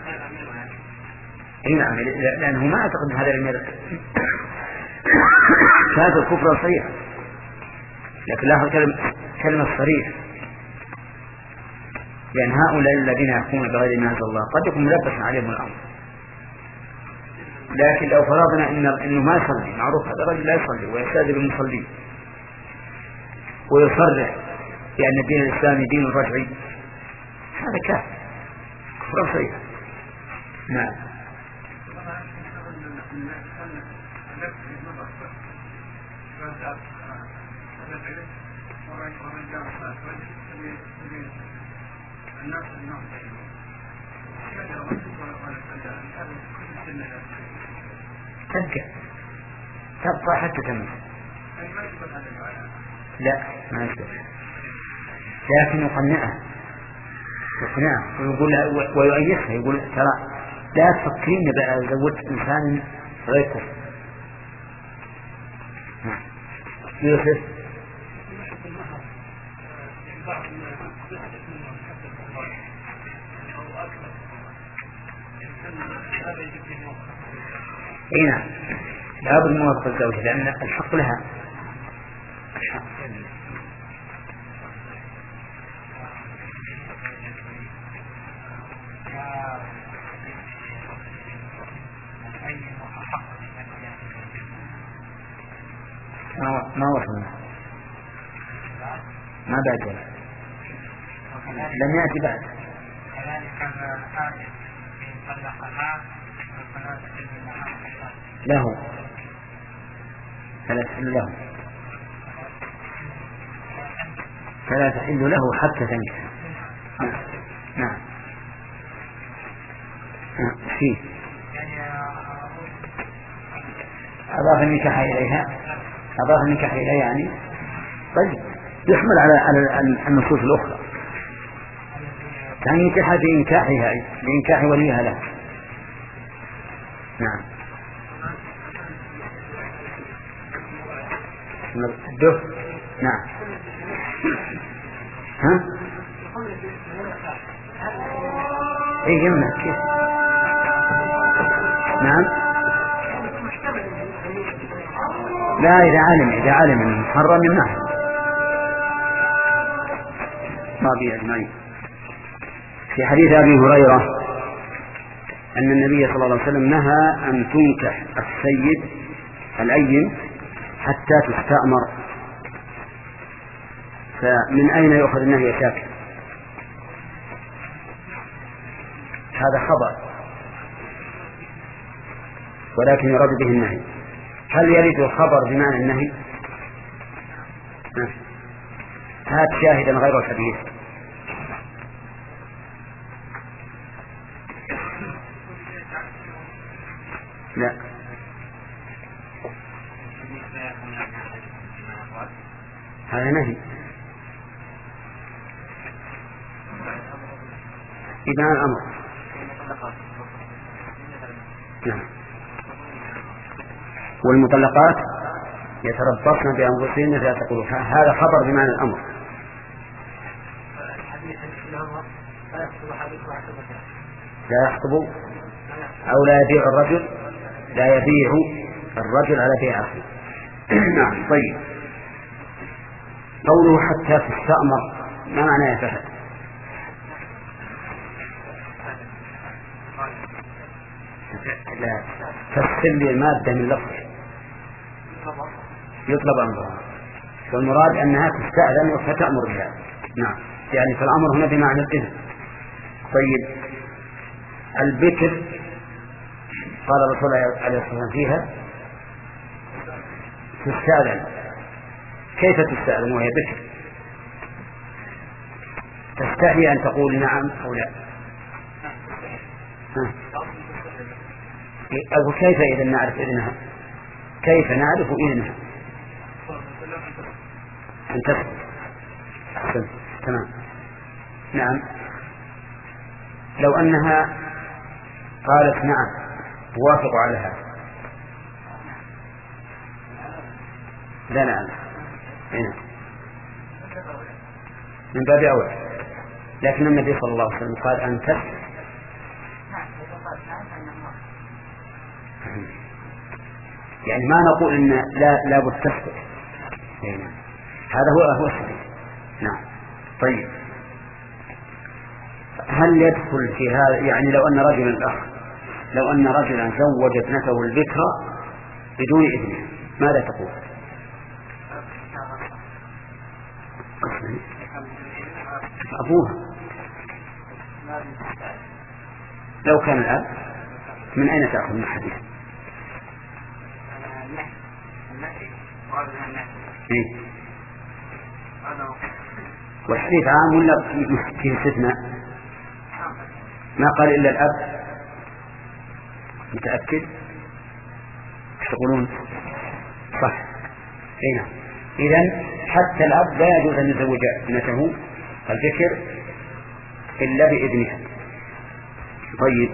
اي نعم لأنه ما أعتقد هذا الأمير كافر كفرا صريحا لكن له كلمة كلمة صريح لأن هؤلاء الذين يحكمون بغير ما أنزل الله قد يكون ملبسا عليهم الأمر. لكن لو فرضنا إن إنه ما يصلي معروف هذا الرجل لا يصلي ويستاذن المصلين ويصرح بأن الدين الإسلامي دين رجعي هذا كافر كفر صحيح. نعم تبقى تبقى حتى تموت. لا ما يصير، لكن يقنعها يقنعها ويقول ويؤيدها، يقول ترى لا تفكرين بقى زوجت إنسان غير كفر. يوسف اي نعم لابد من موافقة الزوجة لأن الحق لها. الحق ما وصلنا ما بعد لم يأتي بعد. له فلا تحل له فلا تحل له حتى تنكح. نعم نعم فيه أضاف النكاح إليها أضاف النكاح إليها يعني طيب يحمل على على النصوص الأخرى كان ينكح بإنكاحها بإنكاح وليها له. نعم الدف نعم ها اي يمنع كيف نعم لا إذا علم إذا علم أنه محرم يمنعه ما بي أجمعين. في حديث أبي هريرة أن النبي صلى الله عليه وسلم نهى أن تنكح السيد الأيم حتى تستأمر. فمن أين يؤخذ النهي يا شاكر؟ هذا خبر ولكن يراد به النهي. هل يرد الخبر بمعنى النهي؟ هات شاهدا غير الحديث. لا هذا نهي إذا الأمر. نعم والمطلقات يتربصن بأنفسهن فلا تقولوا هذا خبر بمعنى الأمر. لا يخطب أو لا يبيع الرجل لا يبيع الرجل على بيع أخيه. نعم طيب قوله حتى تستأمر ما معنى يا فهد؟ لا تفصل لي المادة من لفظ يطلب أمرها والمراد أنها تستأذن فتأمر بها. نعم يعني فالأمر هنا بمعنى الإذن. طيب البكر قال الرسول عليه الصلاة والسلام فيها تستأذن. كيف تستأذن وهي بكر؟ تستحي أن تقول نعم أو لا. أو كيف إذا نعرف إذنها؟ كيف نعرف إذنها؟ أن تسكت. أحسن تمام. نعم لو أنها قالت نعم وافق على هذا لا نعم هنا من باب أول. لكن النبي صلى الله عليه وسلم قال أن تسكت. يعني ما نقول إن لا لابد تسكت. هذا هو هو الصحيح. نعم طيب هل يدخل في هذا يعني لو أن رجلا الأخ لو أن رجلا زوج ابنته البكرة بدون إذنها ماذا تقول؟ أبوها لو كان الأب من أين تأخذ من الحديث؟ إيه؟ والحديث عام ولا فيه استثناء؟ ما قال إلا الأب. متأكد؟ تقولون صح. هنا إذن حتى الأب لا يجوز أن يزوج ابنته الذكر إلا بإذنها. طيب،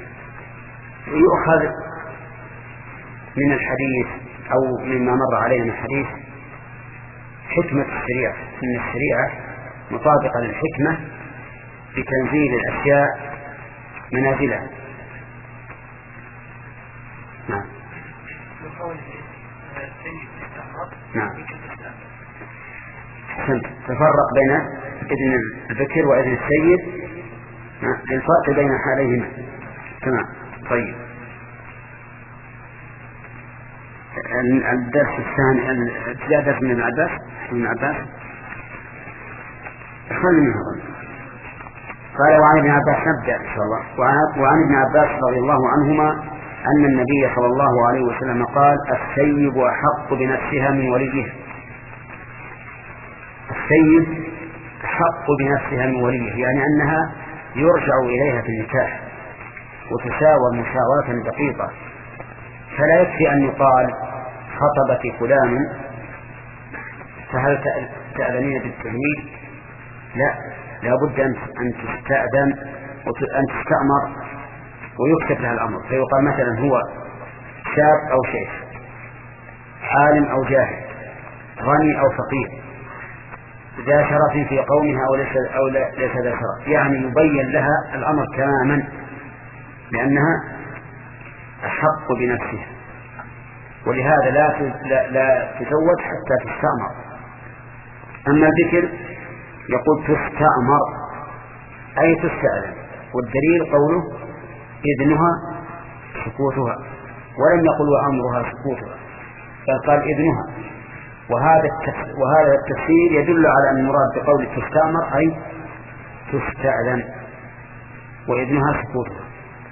يؤخذ من الحديث أو مما مر علينا من الحديث حكمة الشريعة، أن الشريعة مطابقة للحكمة بتنزيل الأشياء منازلها. نعم. نعم. تفرق بين إذن الذكر وإذن السيد للفرق بين حاليهما. تمام. طيب، الدرس الثاني ابتداء درس من عباس من عباس خلنا منه. قال: وعن ابن عباس نبدأ إن شاء الله. وعن ابن عباس رضي الله عنهما أن النبي صلى الله عليه وسلم قال: السيب أحق بنفسها من وليها. السيب أحق بنفسها من وليها، يعني أنها يرجع إليها في النكاح وتساور مشاورة دقيقة، فلا يكفي أن يقال خطبت فلان فهل تأذنين بالتزويج؟ لا، لا بد أن تستأذن وأن تستأمر ويكتب لها الأمر، فيقال مثلا هو شاب أو شيخ، عالم أو جاهل، غني أو فقير، ذا شرف في قومها أو ليس أو ليس ذا شرف، يعني يبين لها الأمر تماما لأنها أحق بنفسها. ولهذا لا لا, لا تزوج حتى تستأمر. أما الذكر يقول تستأمر أي تستأذن، والدليل قوله إذنها سكوتها، ولم يقل وأمرها سكوتها، بل قال إذنها. وهذا وهذا التفسير يدل على أن المراد بقول تستأمر أي تستأذن وإذنها سكوتها،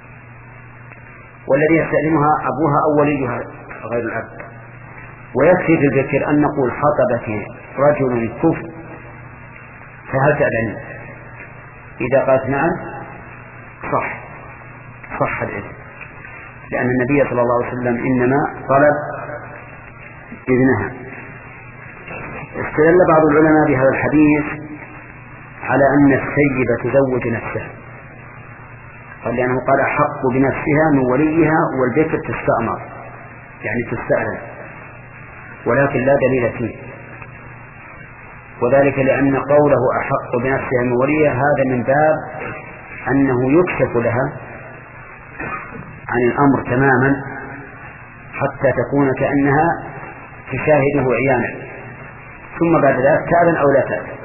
والذي يستأذنها أبوها أو وليها غير الأب. ويكفي في الذكر أن نقول خطبك رجل كفر فهل تأذن؟ إذا قالت نعم صح صح الإذن، لأن النبي صلى الله عليه وسلم إنما طلب إذنها. استدل بعض العلماء بهذا الحديث على أن السيدة تزوج نفسها، قال لأنه قال أحق بنفسها من وليها، والذكر تستأمر يعني تستأذن، ولكن لا دليل فيه، وذلك لأن قوله أحق بنفسها من وليها هذا من باب أنه يكشف لها عن الأمر تماما حتى تكون كأنها تشاهده عيانا، ثم بعد ذلك تأذن أو لا تأذن.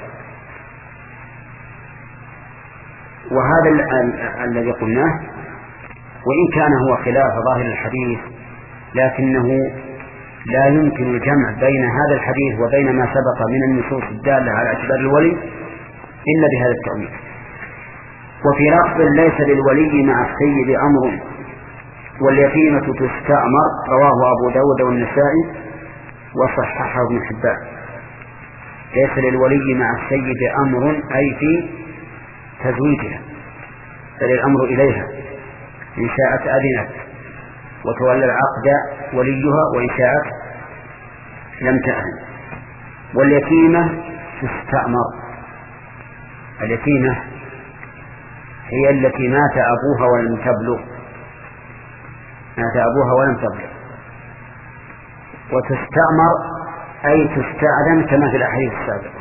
وهذا الذي قلناه وإن كان هو خلاف ظاهر الحديث، لكنه لا يمكن الجمع بين هذا الحديث وبين ما سبق من النصوص الدالة على اعتبار الولي إلا بهذا التأويل. وفي لفظ ليس للولي مع السيد أمر واليتيمة تستأمر، رواه أبو داود والنسائي وصححه ابن حبان. ليس للولي مع السيد أمر أي في تزويجها، بل الأمر إليها، إن شاءت أذنت وتولى العقد وليها، وإن شاءت لم تأذن. واليتيمة تستأمر. اليتيمة هي التي مات أبوها ولم تبلغ، مات أبوها ولم تبلغ. وتستأمر أي تستأذن كما في الأحاديث السابقة.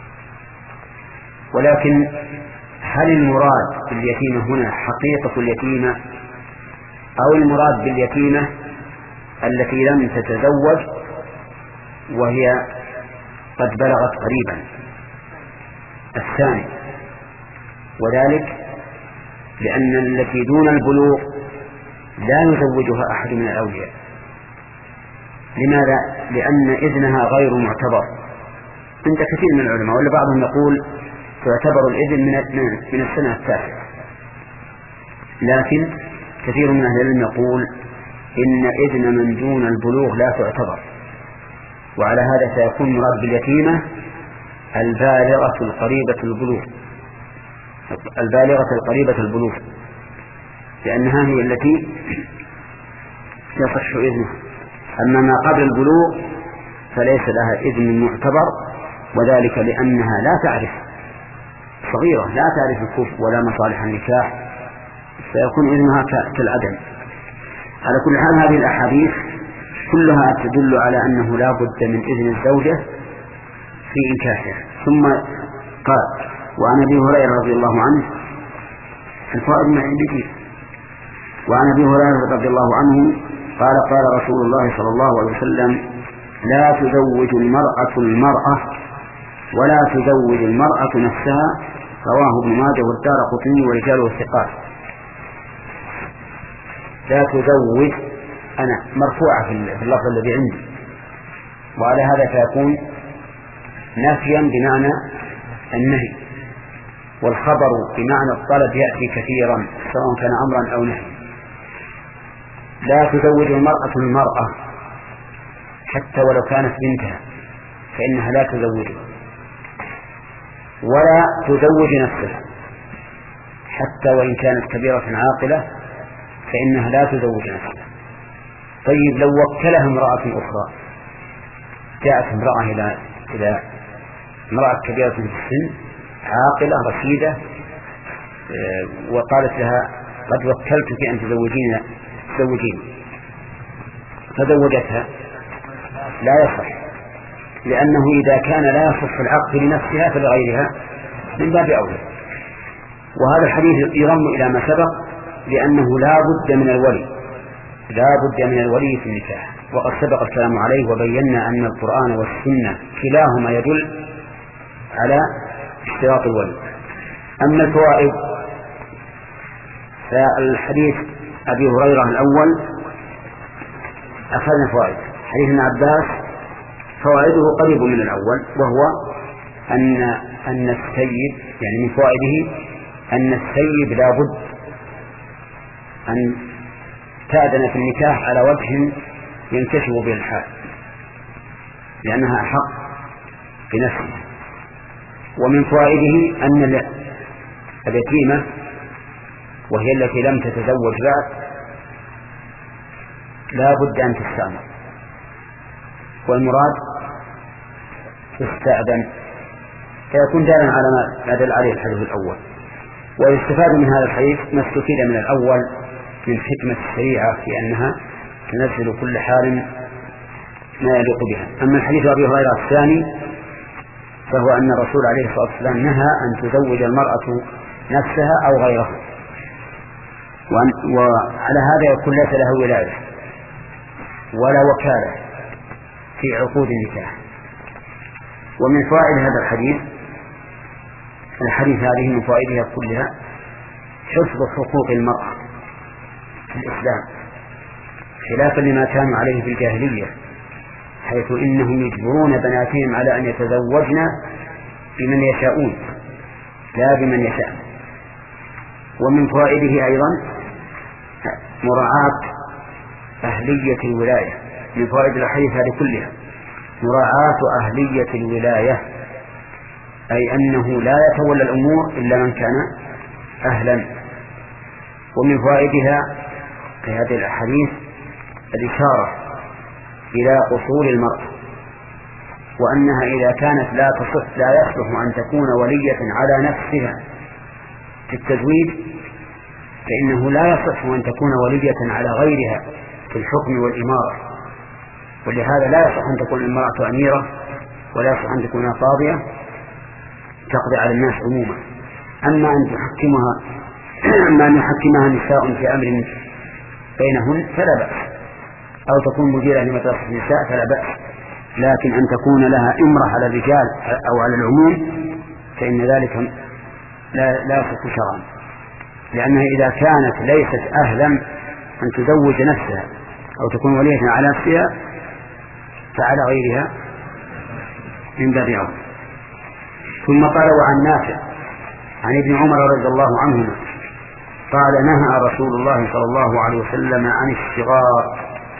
ولكن هل المراد باليتيمة هنا حقيقة اليتيمة أو المراد باليتيمة التي لم تتزوج وهي قد بلغت قريبا؟ الثاني، وذلك لأن التي دون البلوغ لا يزوجها أحد من الأولياء. لماذا؟ لأن إذنها غير معتبر عند كثير من العلماء، ولا بعضهم يقول تعتبر الإذن من السنة التاسعة، لكن كثير من أهل العلم يقول إن إذن من دون البلوغ لا تعتبر. وعلى هذا سيكون مراد باليتيمة البالغة القريبة البلوغ، البالغة القريبة البلوغ، لأنها هي التي يصح إذنها. أما ما قبل البلوغ فليس لها إذن معتبر، وذلك لأنها لا تعرف، صغيرة لا تعرف الكفر ولا مصالح النكاح، فيكون إذنها كالعدم. على كل حال هذه الأحاديث كلها تدل على أنه لا بد من إذن الزوجة في إنكاحها. ثم قال: وعن أبي هريرة رضي الله عنه الفائد من عندك وعن أبي هريرة رضي الله عنه قال: قال رسول الله صلى الله عليه وسلم: لا تزوج المرأة المرأة ولا تزوج المرأة نفسها. رواه ابن ماجه والدارقطني ورجاله الثقات. لا تزوج أنا مرفوعة في اللفظ الذي عندي، وعلى هذا فيكون نفيا بمعنى النهي، والخبر بمعنى الطلب يأتي كثيرا سواء كان أمرا أو نهي. لا تزوج المرأة المرأة حتى ولو كانت بنتها فإنها لا تزوجها، ولا تزوج نفسها حتى وإن كانت كبيرة عاقلة فإنها لا تزوج نفسها. طيب لو وكلها امرأة أخرى، جاءت امرأة إلى إلى امرأة كبيرة في السن عاقلة رشيدة وقالت لها: قد وكلتك أن تزوجين تزوجين فزوجتها، لا يصح، لأنه إذا كان لا يصح العقد لنفسها فلغيرها من باب أولى. وهذا الحديث يضم إلى ما سبق، لأنه لا بد من الولي لا بد من الولي في النكاح، وقد سبق الكلام عليه وبينا أن القرآن والسنة كلاهما يدل على اشتراط الولي. أما الفوائد فالحديث أبي هريرة الأول أخذنا فوائد. حديث ابن عباس فوائده قريب من الأول، وهو أن أن السيد يعني من فوائده أن السيد لا بد أن تأذن في النكاح على وجه ينكشف به الحال، لأنها أحق بنفسها. ومن فوائده أن اليتيمة وهي التي لم تتزوج بعد لا بد أن تستأمر، والمراد تستأذن، فيكون دالا على ما دل عليه الحديث الأول. ويستفاد من هذا الحديث ما استفيد من الأول من حكمة الشريعة في أنها تنزل كل حال ما يليق بها. أما الحديث أبي هريرة الثاني فهو أن الرسول عليه الصلاة والسلام نهى أن تزوج المرأة نفسها أو غيرها، وعلى هذا يكون ليس له ولاية ولا وكالة في عقود النكاح. ومن فوائد هذا الحديث الحديث هذه من فوائدها كلها حفظ حقوق المرأة في الإسلام، خلافا لما كانوا عليه في الجاهلية، حيث إنهم يجبرون بناتهم على أن يتزوجن بمن يشاءون لا بمن يشاء. ومن فوائده أيضا مراعاة أهلية الولاية. من فوائد الحديث هذه كلها مراعاة أهلية الولاية، أي أنه لا يتولى الأمور إلا من كان أهلا. ومن فوائدها في هذه الأحاديث الإشارة إلى أصول المرأة، وأنها إذا كانت لا تصح لا يصلح أن تكون ولية على نفسها في التزويج، فإنه لا يصح أن تكون ولية على غيرها في الحكم والإمارة. ولهذا لا يصح أن تكون المرأة أميرة، ولا يصح أن تكون قاضية تقضي على الناس عموما. أما أن تحكمها أما أن يحكمها نساء في أمر بينهن فلا بأس، أو تكون مديرة لمدرسة النساء فلا بأس، لكن أن تكون لها إمرة على الرجال أو على العموم فإن ذلك لا, لا يصح شرعا، لأنها إذا كانت ليست أهلا أن تزوج نفسها أو تكون ولية على نفسها فعلى غيرها من باب أولى. ثم قال: وعن نافع عن ابن عمر رضي الله عنهما قال: نهى رسول الله صلى الله عليه وسلم عن الصغار.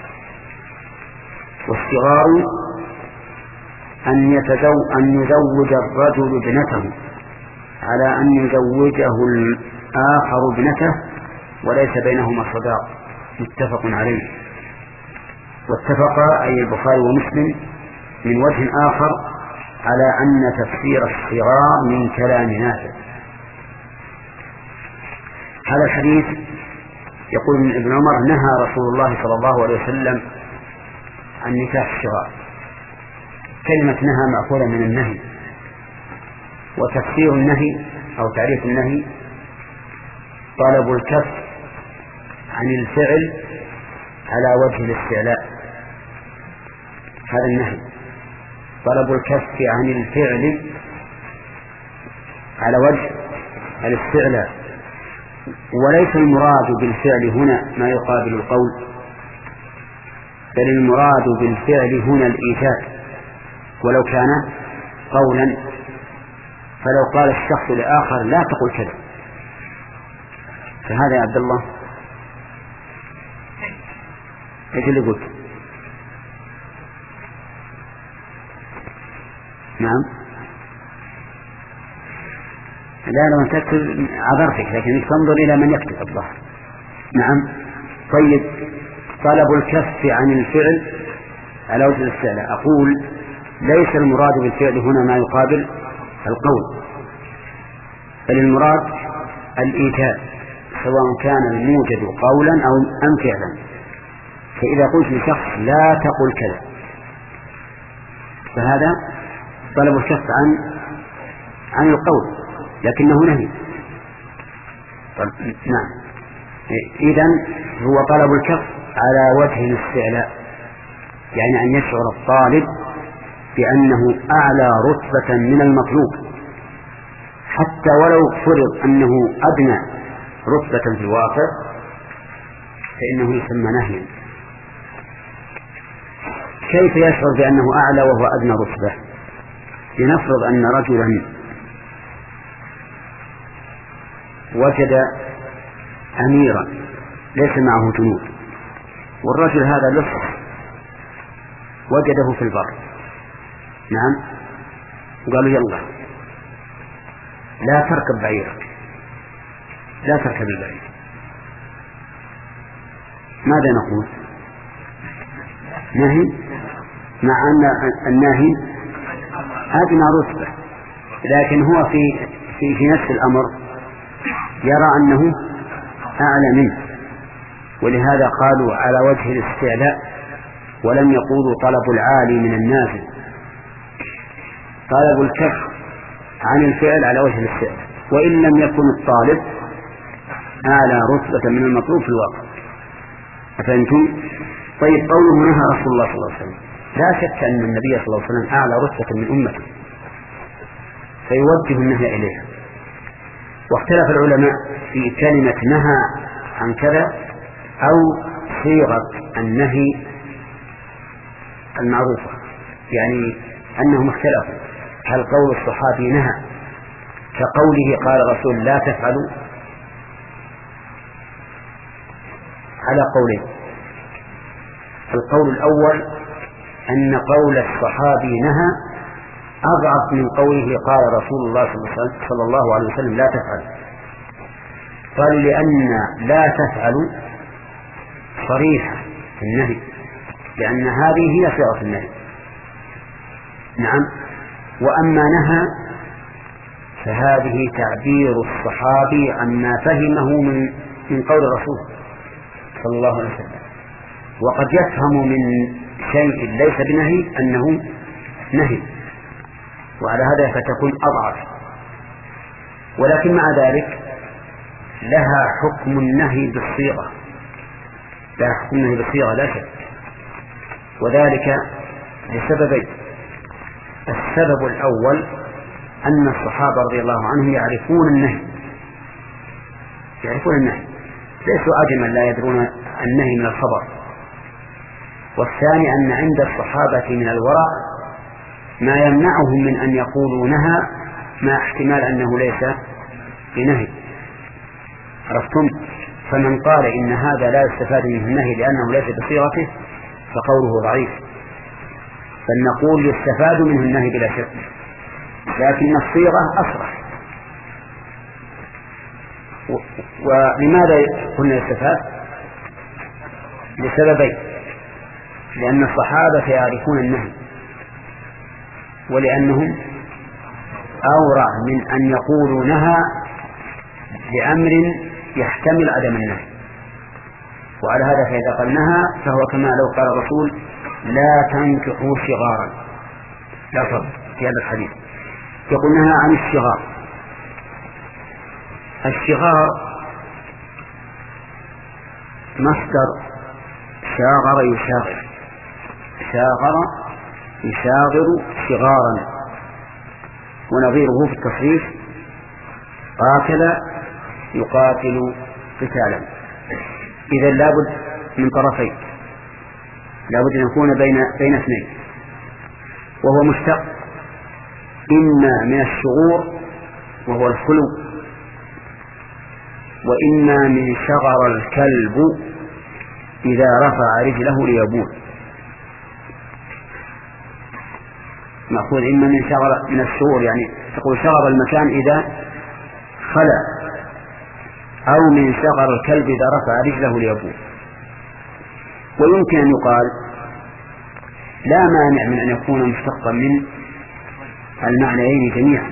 والصغار أن, يتزو أن يزوج الرجل ابنته على أن يزوجه الآخر ابنته وليس بينهما صداق متفق عليه. واتفق أي البخاري ومسلم من وجه آخر على أن تفسير الصغار من كلام نافع. هذا الحديث يقول من ابن عمر نهى رسول الله صلى الله عليه وسلم عن نكاح الصغار. كلمة نهى مأخوذة من النهي، وتفسير النهي أو تعريف النهي طلب الكف عن الفعل على وجه الاستعلاء. هذا النهي طلب الكف عن الفعل على وجه الاستعلاء، وليس المراد بالفعل هنا ما يقابل القول، بل المراد بالفعل هنا الإيجاد ولو كان قولا. فلو قال الشخص لآخر لا تقل كذا، فهذا يا عبد الله ايش اللي قلت؟ نعم لا لو انت تكتب عذرتك، لكن تنظر الى من يكتب الظاهر. نعم طيب طلب الكف عن الفعل على وجه الاستعلاء. اقول ليس المراد بالفعل هنا ما يقابل القول، بل المراد الإيجاد سواء كان الموجد قولا أو أم فعلا. فإذا قلت لشخص لا تقل كذا فهذا طلب الكف عن عن القول لكنه نهي. طيب نعم إذن هو طلب الكف على وجه الاستعلاء، يعني أن يشعر الطالب بأنه أعلى رتبة من المطلوب، حتى ولو فرض أنه أدنى رتبة في الواقع فإنه يسمى نهيا. كيف يشعر بأنه أعلى وهو أدنى رتبة؟ لنفرض أن رجلا وجد أميرا ليس معه جنود، والرجل هذا لص وجده في البر، نعم، وقالوا يلا لا تركب بعيرك، لا تركب البعير، ماذا نقول؟ نهي، مع أن الناهي أدنى رتبة، لكن هو في في في نفس الأمر يرى أنه أعلى منه، ولهذا قالوا على وجه الاستعلاء ولم يقولوا طلب العالي من النازل، طلب الكف عن الفعل على وجه الاستعلاء، وإن لم يكن الطالب أعلى رتبة من المطلوب في الواقع. أفهمتم؟ طيب قوله نهى رسول الله صلى الله عليه وسلم، لا شك أن النبي صلى الله عليه وسلم أعلى رتبة من أمته فيوجه النهي إليها. واختلف العلماء في كلمة نهى عن كذا أو صيغة النهي المعروفة، يعني أنهم اختلفوا هل قول الصحابي نهى كقوله قال الرسول لا تفعلوا على قولين. القول الأول أن قول الصحابي نهى أضعف من قوله قال رسول الله صلى الله عليه وسلم لا تفعل. قالوا لأن لا تفعل صريحة في النهي، لأن هذه هي صيغة النهي، نعم، وأما نهى فهذه تعبير الصحابي عما فهمه من من قول الرسول صلى الله عليه وسلم، وقد يفهم من شيء ليس بنهي أنه نهي، وعلى هذا فتكون أضعف. ولكن مع ذلك لها حكم النهي بالصيغة، لها حكم النهي بالصيغة لا شك، وذلك لسببين. السبب الأول أن الصحابة رضي الله عنهم يعرفون النهي، يعرفون النهي، ليسوا عجما لا يدرون النهي من الخبر. والثاني أن عند الصحابة من الورع ما يمنعهم من أن يقولوا نهى مع احتمال أنه ليس بنهي. عرفتم؟ فمن قال إن هذا لا يستفاد منه النهي لأنه ليس بصيغته فقوله ضعيف، بل نقول يستفاد منه النهي بلا شك، لكن الصيغة أصرح. ولماذا قلنا يستفاد؟ لسببين: لأن الصحابة يعرفون النهي، ولأنهم أورع من أن يقولوا نهى لأمر يحتمل عدم النهي. وعلى هذا فإذا قال نهى فهو كما لو قال الرسول: لا تنكحوا صغارا، لا فرق في هذا الحديث. يقول نهى عن الصغار. الصغار مصدر شاغر يشاغر، شاغر يشاغر صغارا، ونظيره في التصريف قاتل يقاتل قتالا. إذا لابد من طرفين، لابد أن يكون بين بين اثنين، وهو مشتق إما من الشغور وهو الخلو، وإما من شغر الكلب إذا رفع رجله ليبول. مأخوذ إما من شغر من الشغور، يعني تقول شغر المكان إذا خلع، أو من شغر الكلب إذا رفع رجله ليبول. ويمكن أن يقال لا مانع من أن يكون مشتقا من المعنيين جميعا،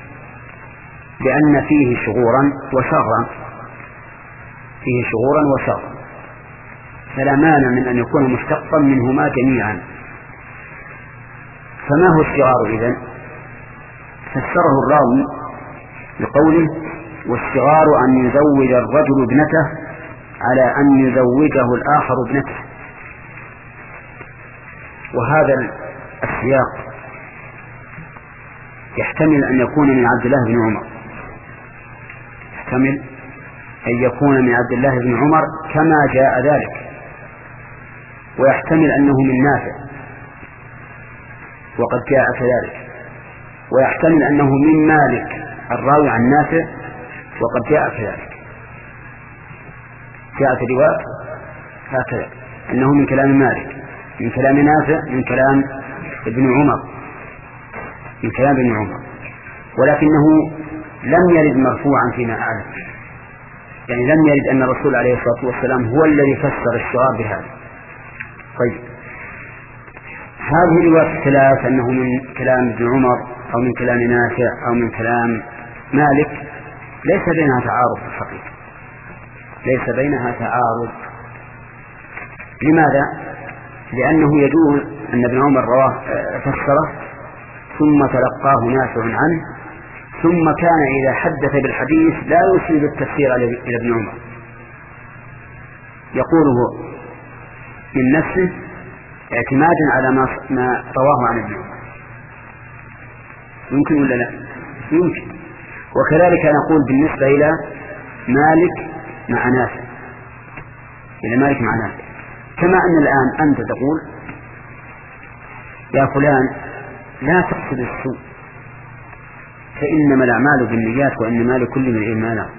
لأن فيه شغورا وشغرا، فيه شغورا وشغرا، فلا مانع من أن يكون مشتقا منهما جميعا. فما هو الشغار إذن؟ فسره الراوي بقوله: والشغار أن يزوج الرجل ابنته على أن يزوجه الآخر ابنته. وهذا السياق يحتمل أن يكون من عبد الله بن عمر، يحتمل أن يكون من عبد الله بن عمر كما جاء ذلك، ويحتمل أنه من نافع وقد جاء كذلك، ويحتمل أنه من مالك الراوي عن نافع وقد جاء كذلك. جاءت الرواية هكذا أنه من كلام مالك، من كلام نافع، من كلام ابن عمر، من كلام ابن عمر، ولكنه لم يرد مرفوعا فيما أعلم، يعني لم يرد أن الرسول عليه الصلاة والسلام هو الذي فسر الشغار بهذا. طيب، هذه الروايات الثلاث أنه من كلام ابن عمر أو من كلام نافع أو من كلام مالك ليس بينها تعارض في الحقيقة، ليس بينها تعارض. لماذا؟ لأنه يجوز أن ابن عمر رواه فسره ثم تلقاه نافع عنه، ثم كان إذا حدث بالحديث لا يسيب التفسير إلى ابن عمر، يقوله من نفسه اعتمادا على ما رواه عن ابن عمر. يمكن ولا لا؟ يمكن. وكذلك نقول بالنسبة إلى مالك مع نافع، إلى مالك مع نافع، كما أن الآن أنت تقول يا فلان لا تقصد السوء فإنما الأعمال بالنيات وإنما لكل امرئ ما نوى.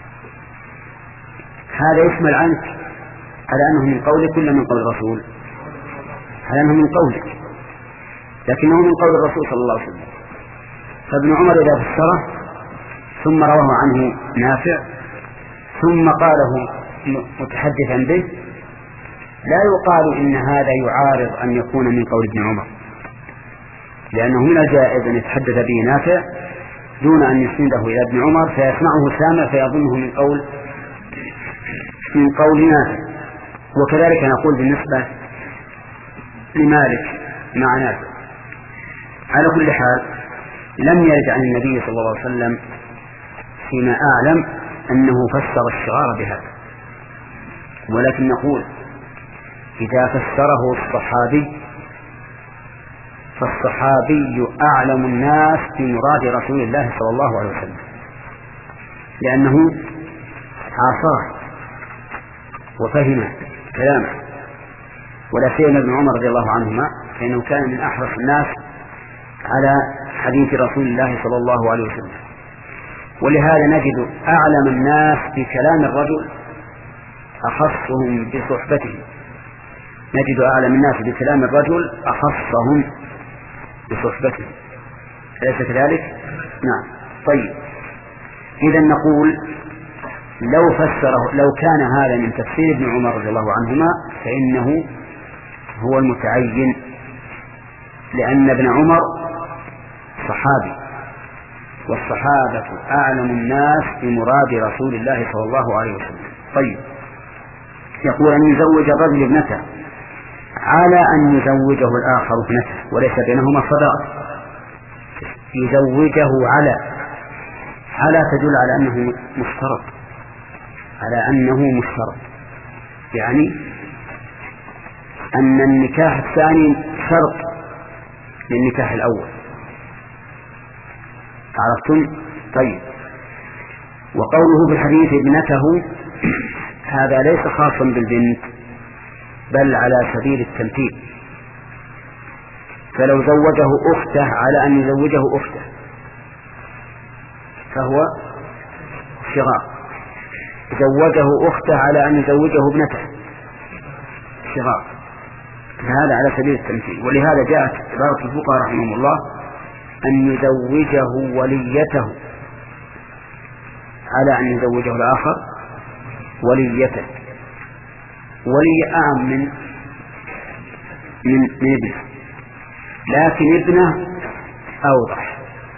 هذا يشمل عنك على أنه من قولك ولا من قول الرسول؟ على أنه من قولك، لكنه من قول الرسول صلى الله عليه وسلم. فابن عمر إذا فسره ثم رواه عنه نافع ثم قاله متحدثا به لا يقال إن هذا يعارض أن يكون من قول ابن عمر، لأنه من الجائز أن يتحدث به نافع دون أن يسنده إلى ابن عمر فيسمعه سامع فيظنه من قول من قول نافع. وكذلك نقول بالنسبة لمالك مع نافع. على كل حال لم يرد عن النبي صلى الله عليه وسلم فيما أعلم أنه فسر الشغار بهذا، ولكن نقول إذا فسره الصحابي فالصحابي أعلم الناس بمراد رسول الله صلى الله عليه وسلم، لأنه عاصره وفهم كلامه، ولا سيما ابن عمر رضي الله عنهما فإنه كان من أحرص الناس على حديث رسول الله صلى الله عليه وسلم. ولهذا نجد أعلم الناس بكلام الرجل أخصهم بصحبته، نجد أعلم الناس بكلام الرجل أخصهم بصحبته، أليس كذلك؟ نعم. طيب، إذا نقول لو فسره لو كان هذا من تفسير ابن عمر رضي الله عنهما فإنه هو المتعين، لأن ابن عمر صحابي، والصحابة أعلم الناس بمراد رسول الله صلى الله عليه وسلم. طيب، يقول أن يزوج الرجل ابنته على أن يزوجه الآخر ابنته وليس بينهما صداق. يزوجه على على تدل على أنه مشترط، على أنه مشترط، يعني أن النكاح الثاني شرط للنكاح الأول. عرفتم؟ طيب، وقوله في الحديث ابنته هذا ليس خاصا بالبنت بل على سبيل التمثيل، فلو زوجه أخته على أن يزوجه أخته فهو شغار، زوجه أخته على أن يزوجه ابنته شغار، فهذا على سبيل التمثيل. ولهذا جاءت عبارة الفقهاء رحمهم الله أن يزوجه وليته على أن يزوجه الآخر وليته. ولي أعم من من من ابنه، لكن ابنه أوضح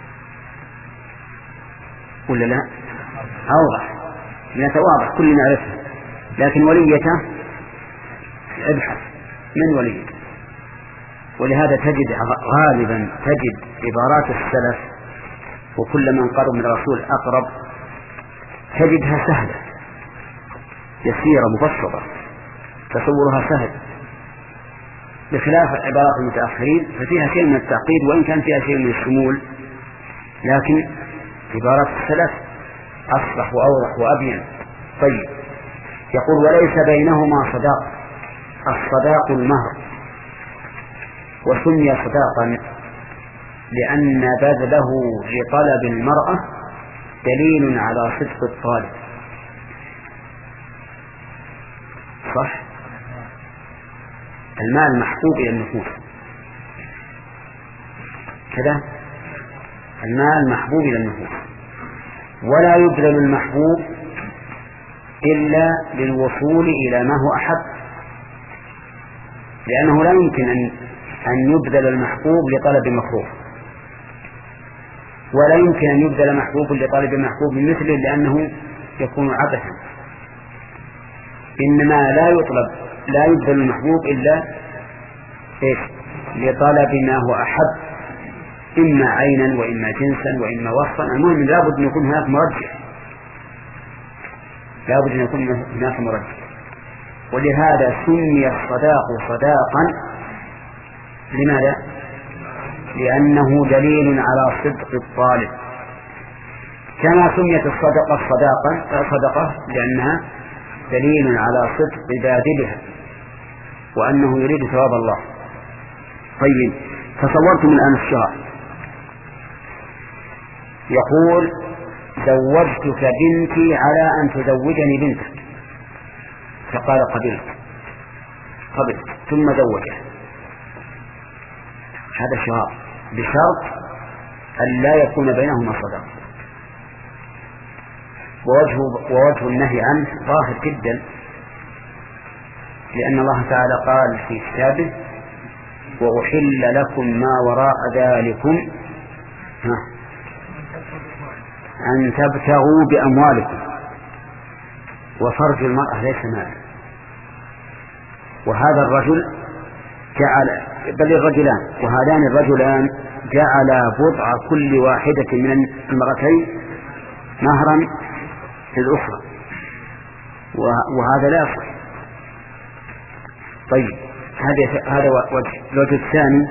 ولا لا؟ أوضح، ابنته واضح كلنا نعرفها، لكن وليته ابحث من وليته. ولهذا تجد غالبا تجد عبارات السلف وكل من قرب من الرسول أقرب تجدها سهلة يسيرة مبسطة تصورها سهل، بخلاف عبارات المتأخرين ففيها شيء من التعقيد وإن كان فيها شيء من الشمول، لكن عبارات السلف أصلح وأوضح وأبين. طيب، يقول وليس بينهما صداق. الصداق المهر، وسمي صداقا لأن بذله لطلب المرأة دليل على صدق الطالب. صح؟ المال محبوب إلى النفوس كذا، المال محبوب إلى النفوس، ولا يبذل المحبوب إلا للوصول إلى ما هو أحب، لأنه لا يمكن أن أن يبذل المحبوب لطلب مكروه، ولا يمكن أن يبذل محبوب لطلب محبوب مثله لأنه يكون عبثا. إنما لا يطلب لا يبذل المحبوب إلا إيش؟ لطلب ما هو أحب، إما عينا وإما جنسا وإما وصفا. المهم لابد أن يكون هناك مرجح، لابد أن يكون هناك مرجح. ولهذا سمي الصداق صداقا. لماذا؟ لأنه دليل على صدق الطالب، كما سميت الصدقة صداقا صدقة لأنها دليل على صدق باذلها وأنه يريد ثواب الله. طيب، تصورتم الآن الشرع يقول زوجتك بنتي على أن تزوجني بنتك، فقال قبلت قبلت ثم زوجها، هذا شرط بشرط أن لا يكون بينهما صداقة. ووجه, ووجه النهي عنه ظاهر جدا، لأن الله تعالى قال في كتابه وأحل لكم ما وراء ذلكم أن تبتغوا بأموالكم، وفرج المرأة ليس مالا. وهذا الرجل جعل بل الرجلان وهذان الرجلان جعل بضع كل واحدة من المرأتين مهرا للأخرى، وهذا لا يصح. طيب، هذا هذا وجه. الوجه الثاني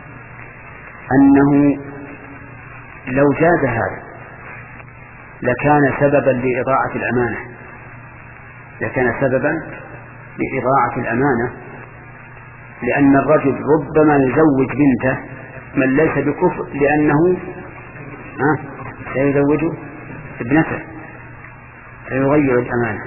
أنه لو جاز هذا لكان سببا لإضاعة الأمانة، لكان سببا لإضاعة الأمانة، لأن الرجل ربما يزوج بنته من ليس بكفر لأنه ها سيزوج ابنته فيغير الأمانة.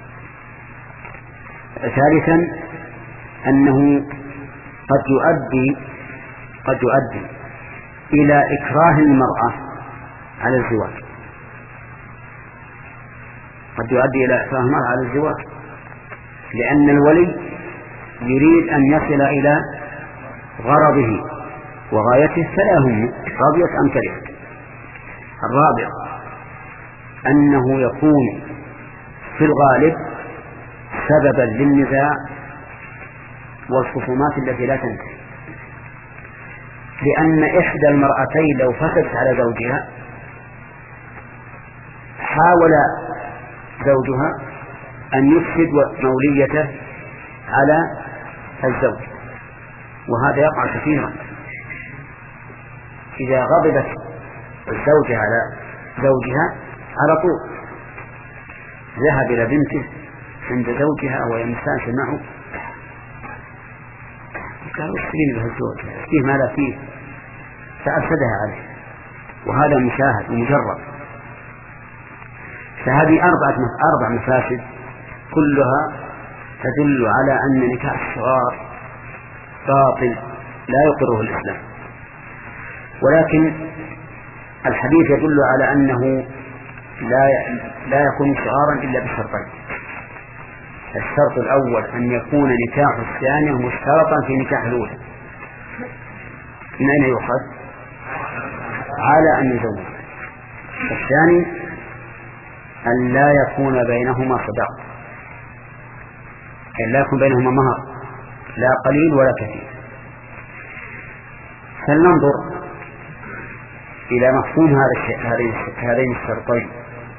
ثالثا أنه قد يؤدي قد يؤدي إلى إكراه المرأة على الزواج، قد يؤدي إلى إكراه المرأة على الزواج، لأن الولي يريد أن يصل إلى غرضه وغايته فلا يهم رضيت أم كرهت. الرابع أنه يكون في الغالب سببا للنزاع والخصومات التي لا تنتهي، لأن إحدى المرأتين لو فتت على زوجها حاول زوجها أن يفسد موليته على الزوج، وهذا يقع كثيرا. إذا غضبت الزوجة على زوجها على طول ذهب إلى بنته عند زوجها ويمساس معه قالوا اسكرين له الزوج فيه ما لا فيه، فأفسدها عليه، وهذا مشاهد ومجرد. فهذه أربعة أربع مفاسد كلها تدل على أن نكاح الصغار باطل لا يقره الإسلام. ولكن الحديث يدل على أنه لا لا يكون صغارا إلا بشرطين. الشرط الأول أن يكون نكاح الثانية مشترطا في نكاح الأولى. من أين يؤخذ؟ على أن يزوج. الثاني أن لا يكون بينهما صداق، أن لا يكون بينهما مهر لا قليل ولا كثير. فلننظر إلى مفهوم هذين الشرطين.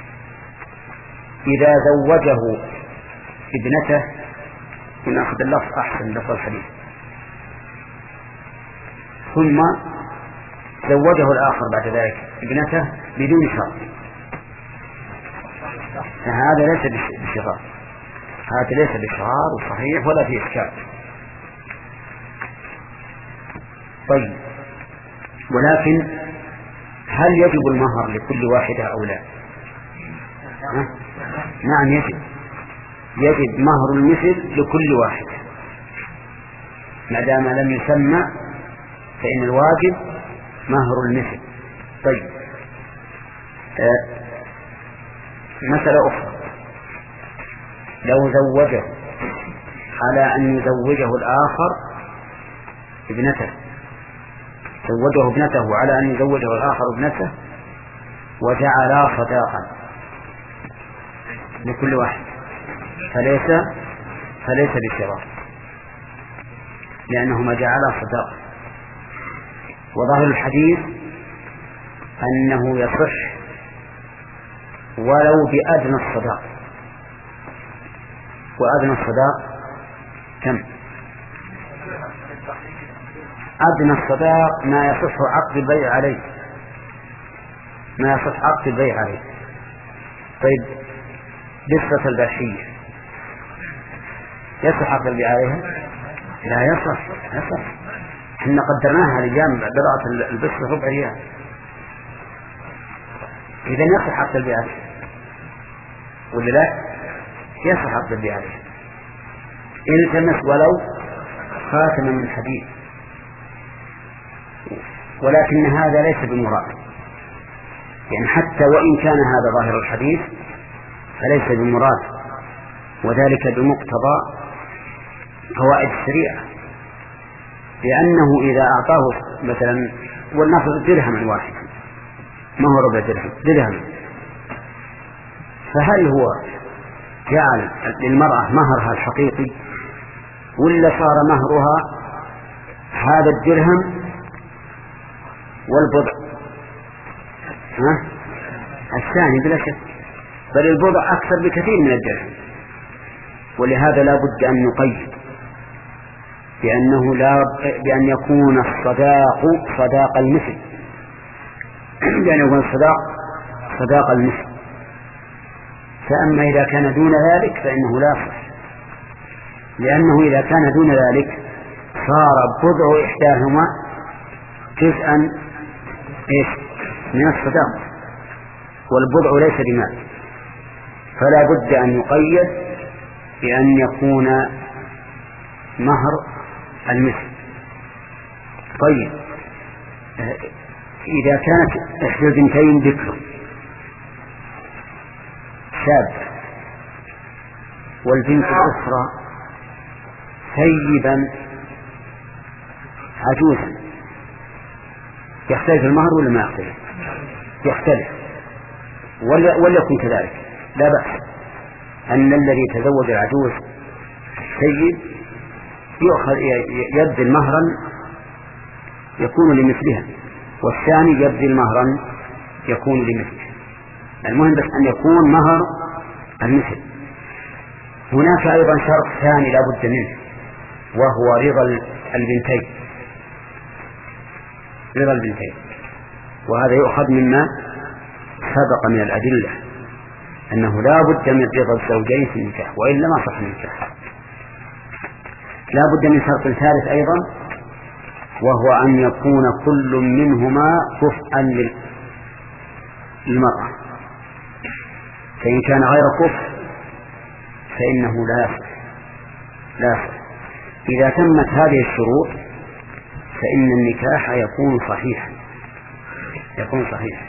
إذا زوجه ابنته، ونأخذ اللفظ أحسن لفظ الحديث، ثم زوجه الآخر بعد ذلك ابنته بدون شرط، فهذا ليس بشرار، هذا ليس بشرار وصحيح ولا في إشكال. طيب، ولكن هل يجب المهر لكل واحدة أو لا؟ نعم يجب، يجب مهر المثل لكل واحد ما دام لم يسمى، فإن الواجب مهر المثل. طيب، آه مسألة أخرى، لو زوجه على أن يزوجه الآخر ابنته، زوجه ابنته على أن يزوجه الآخر ابنته وجعلا صداقا لكل واحد، فليس فليس بشراء، لأنهما جعلا صداقا. وظاهر الحديث أنه يصح ولو بأدنى الصداق، وأدنى الصداق كم؟ أدنى الصداق ما يصح عقد البيع عليه، ما يصح عقد البيع عليه. طيب، بسرة الباشية يصح عقد البيع عليها؟ لا يصح، يصح. احنا قدرناها لجامع بضعة البسرة ربع ريال، إذا يصح عقد البيع عليها ولا لا؟ يصح عقد البيع عليها. التمس ولو خاتما من حديد، ولكن هذا ليس بمراد، يعني حتى وإن كان هذا ظاهر الحديث فليس بمراد، وذلك بمقتضى فوائد الشريعة، لأنه إذا أعطاه مثلا ولنفرض درهم واحد، ما هو ربع درهم، درهم، فهل هو جعل للمرأة مهرها الحقيقي ولا صار مهرها هذا الدرهم والبضع؟ ها؟ الثاني بلا شك، بل البضع أكثر بكثير من الدرهم. ولهذا لا بد أن نقيد بأنه لا بأن يكون الصداق صداق المثل، بأن يكون الصداق صداق المثل. فأما إذا كان دون ذلك فإنه لا يصح، لأنه إذا كان دون ذلك صار بضع إحداهما جزءا إيش من الصداق، والبضع ليس بمال، فلا بد أن يقيد بأن يكون مهر المثل. طيب، إذا كانت إحدى البنتين ذكر شاب والبنت الأخرى ثيبا عجوزا يختلف المهر ولا ما يختلف؟ يختلف، وليكن كذلك لا بأس أن الذي تزوج العجوز ثيب يؤخذ يبذل مهرا يكون لمثلها، والثاني يبذل مهرا يكون لمثله. المهم بس أن يكون مهر المثل. هناك أيضا شرط ثاني لا بد منه، وهو رضا البنتين، رضا البنتين، وهذا يؤخذ مما سبق من الأدلة أنه لا بد من رضا الزوجين في النكاح، وإلا ما صح النكاح. لا بد من شرط ثالث أيضا، وهو أن يكون كل منهما كفءا للمرأة، فإن كان غير كفء فإنه لا يصح لا يصح. إذا تمت هذه الشروط فإن النكاح يكون صحيحا يكون صحيحا.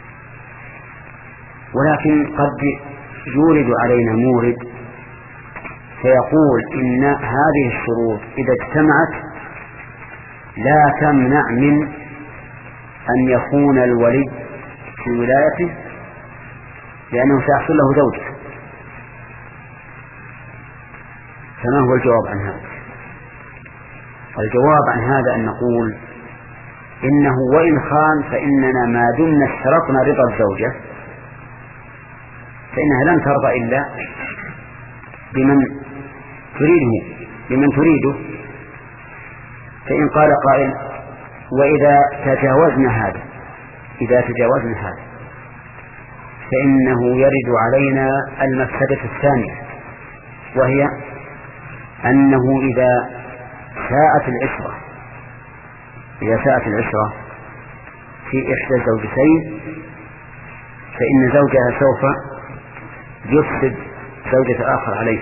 ولكن قد يورد علينا مورد فيقول إن هذه الشروط إذا اجتمعت لا تمنع من أن يكون الولي في ولايته، لأنه سيحصل له زوجة. فما هو الجواب عن هذا؟ الجواب عن هذا أن نقول إنه وإن خان فإننا ما دمنا اشترطنا رضا الزوجة فإنها لن ترضى إلا بمن تريده بمن تريده. فإن قال قائل وإذا تجاوزنا هذا إذا تجاوزنا هذا فإنه يرد علينا المفسدة الثانية، وهي أنه إذا ساءت العشرة إذا ساءت العشرة في إحدى الزوجتين فإن زوجها سوف يفسد زوجة آخر عليه.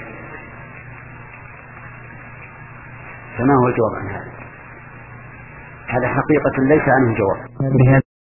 فما هو الجواب عن هذا؟ هذا حقيقة ليس عنه جواب.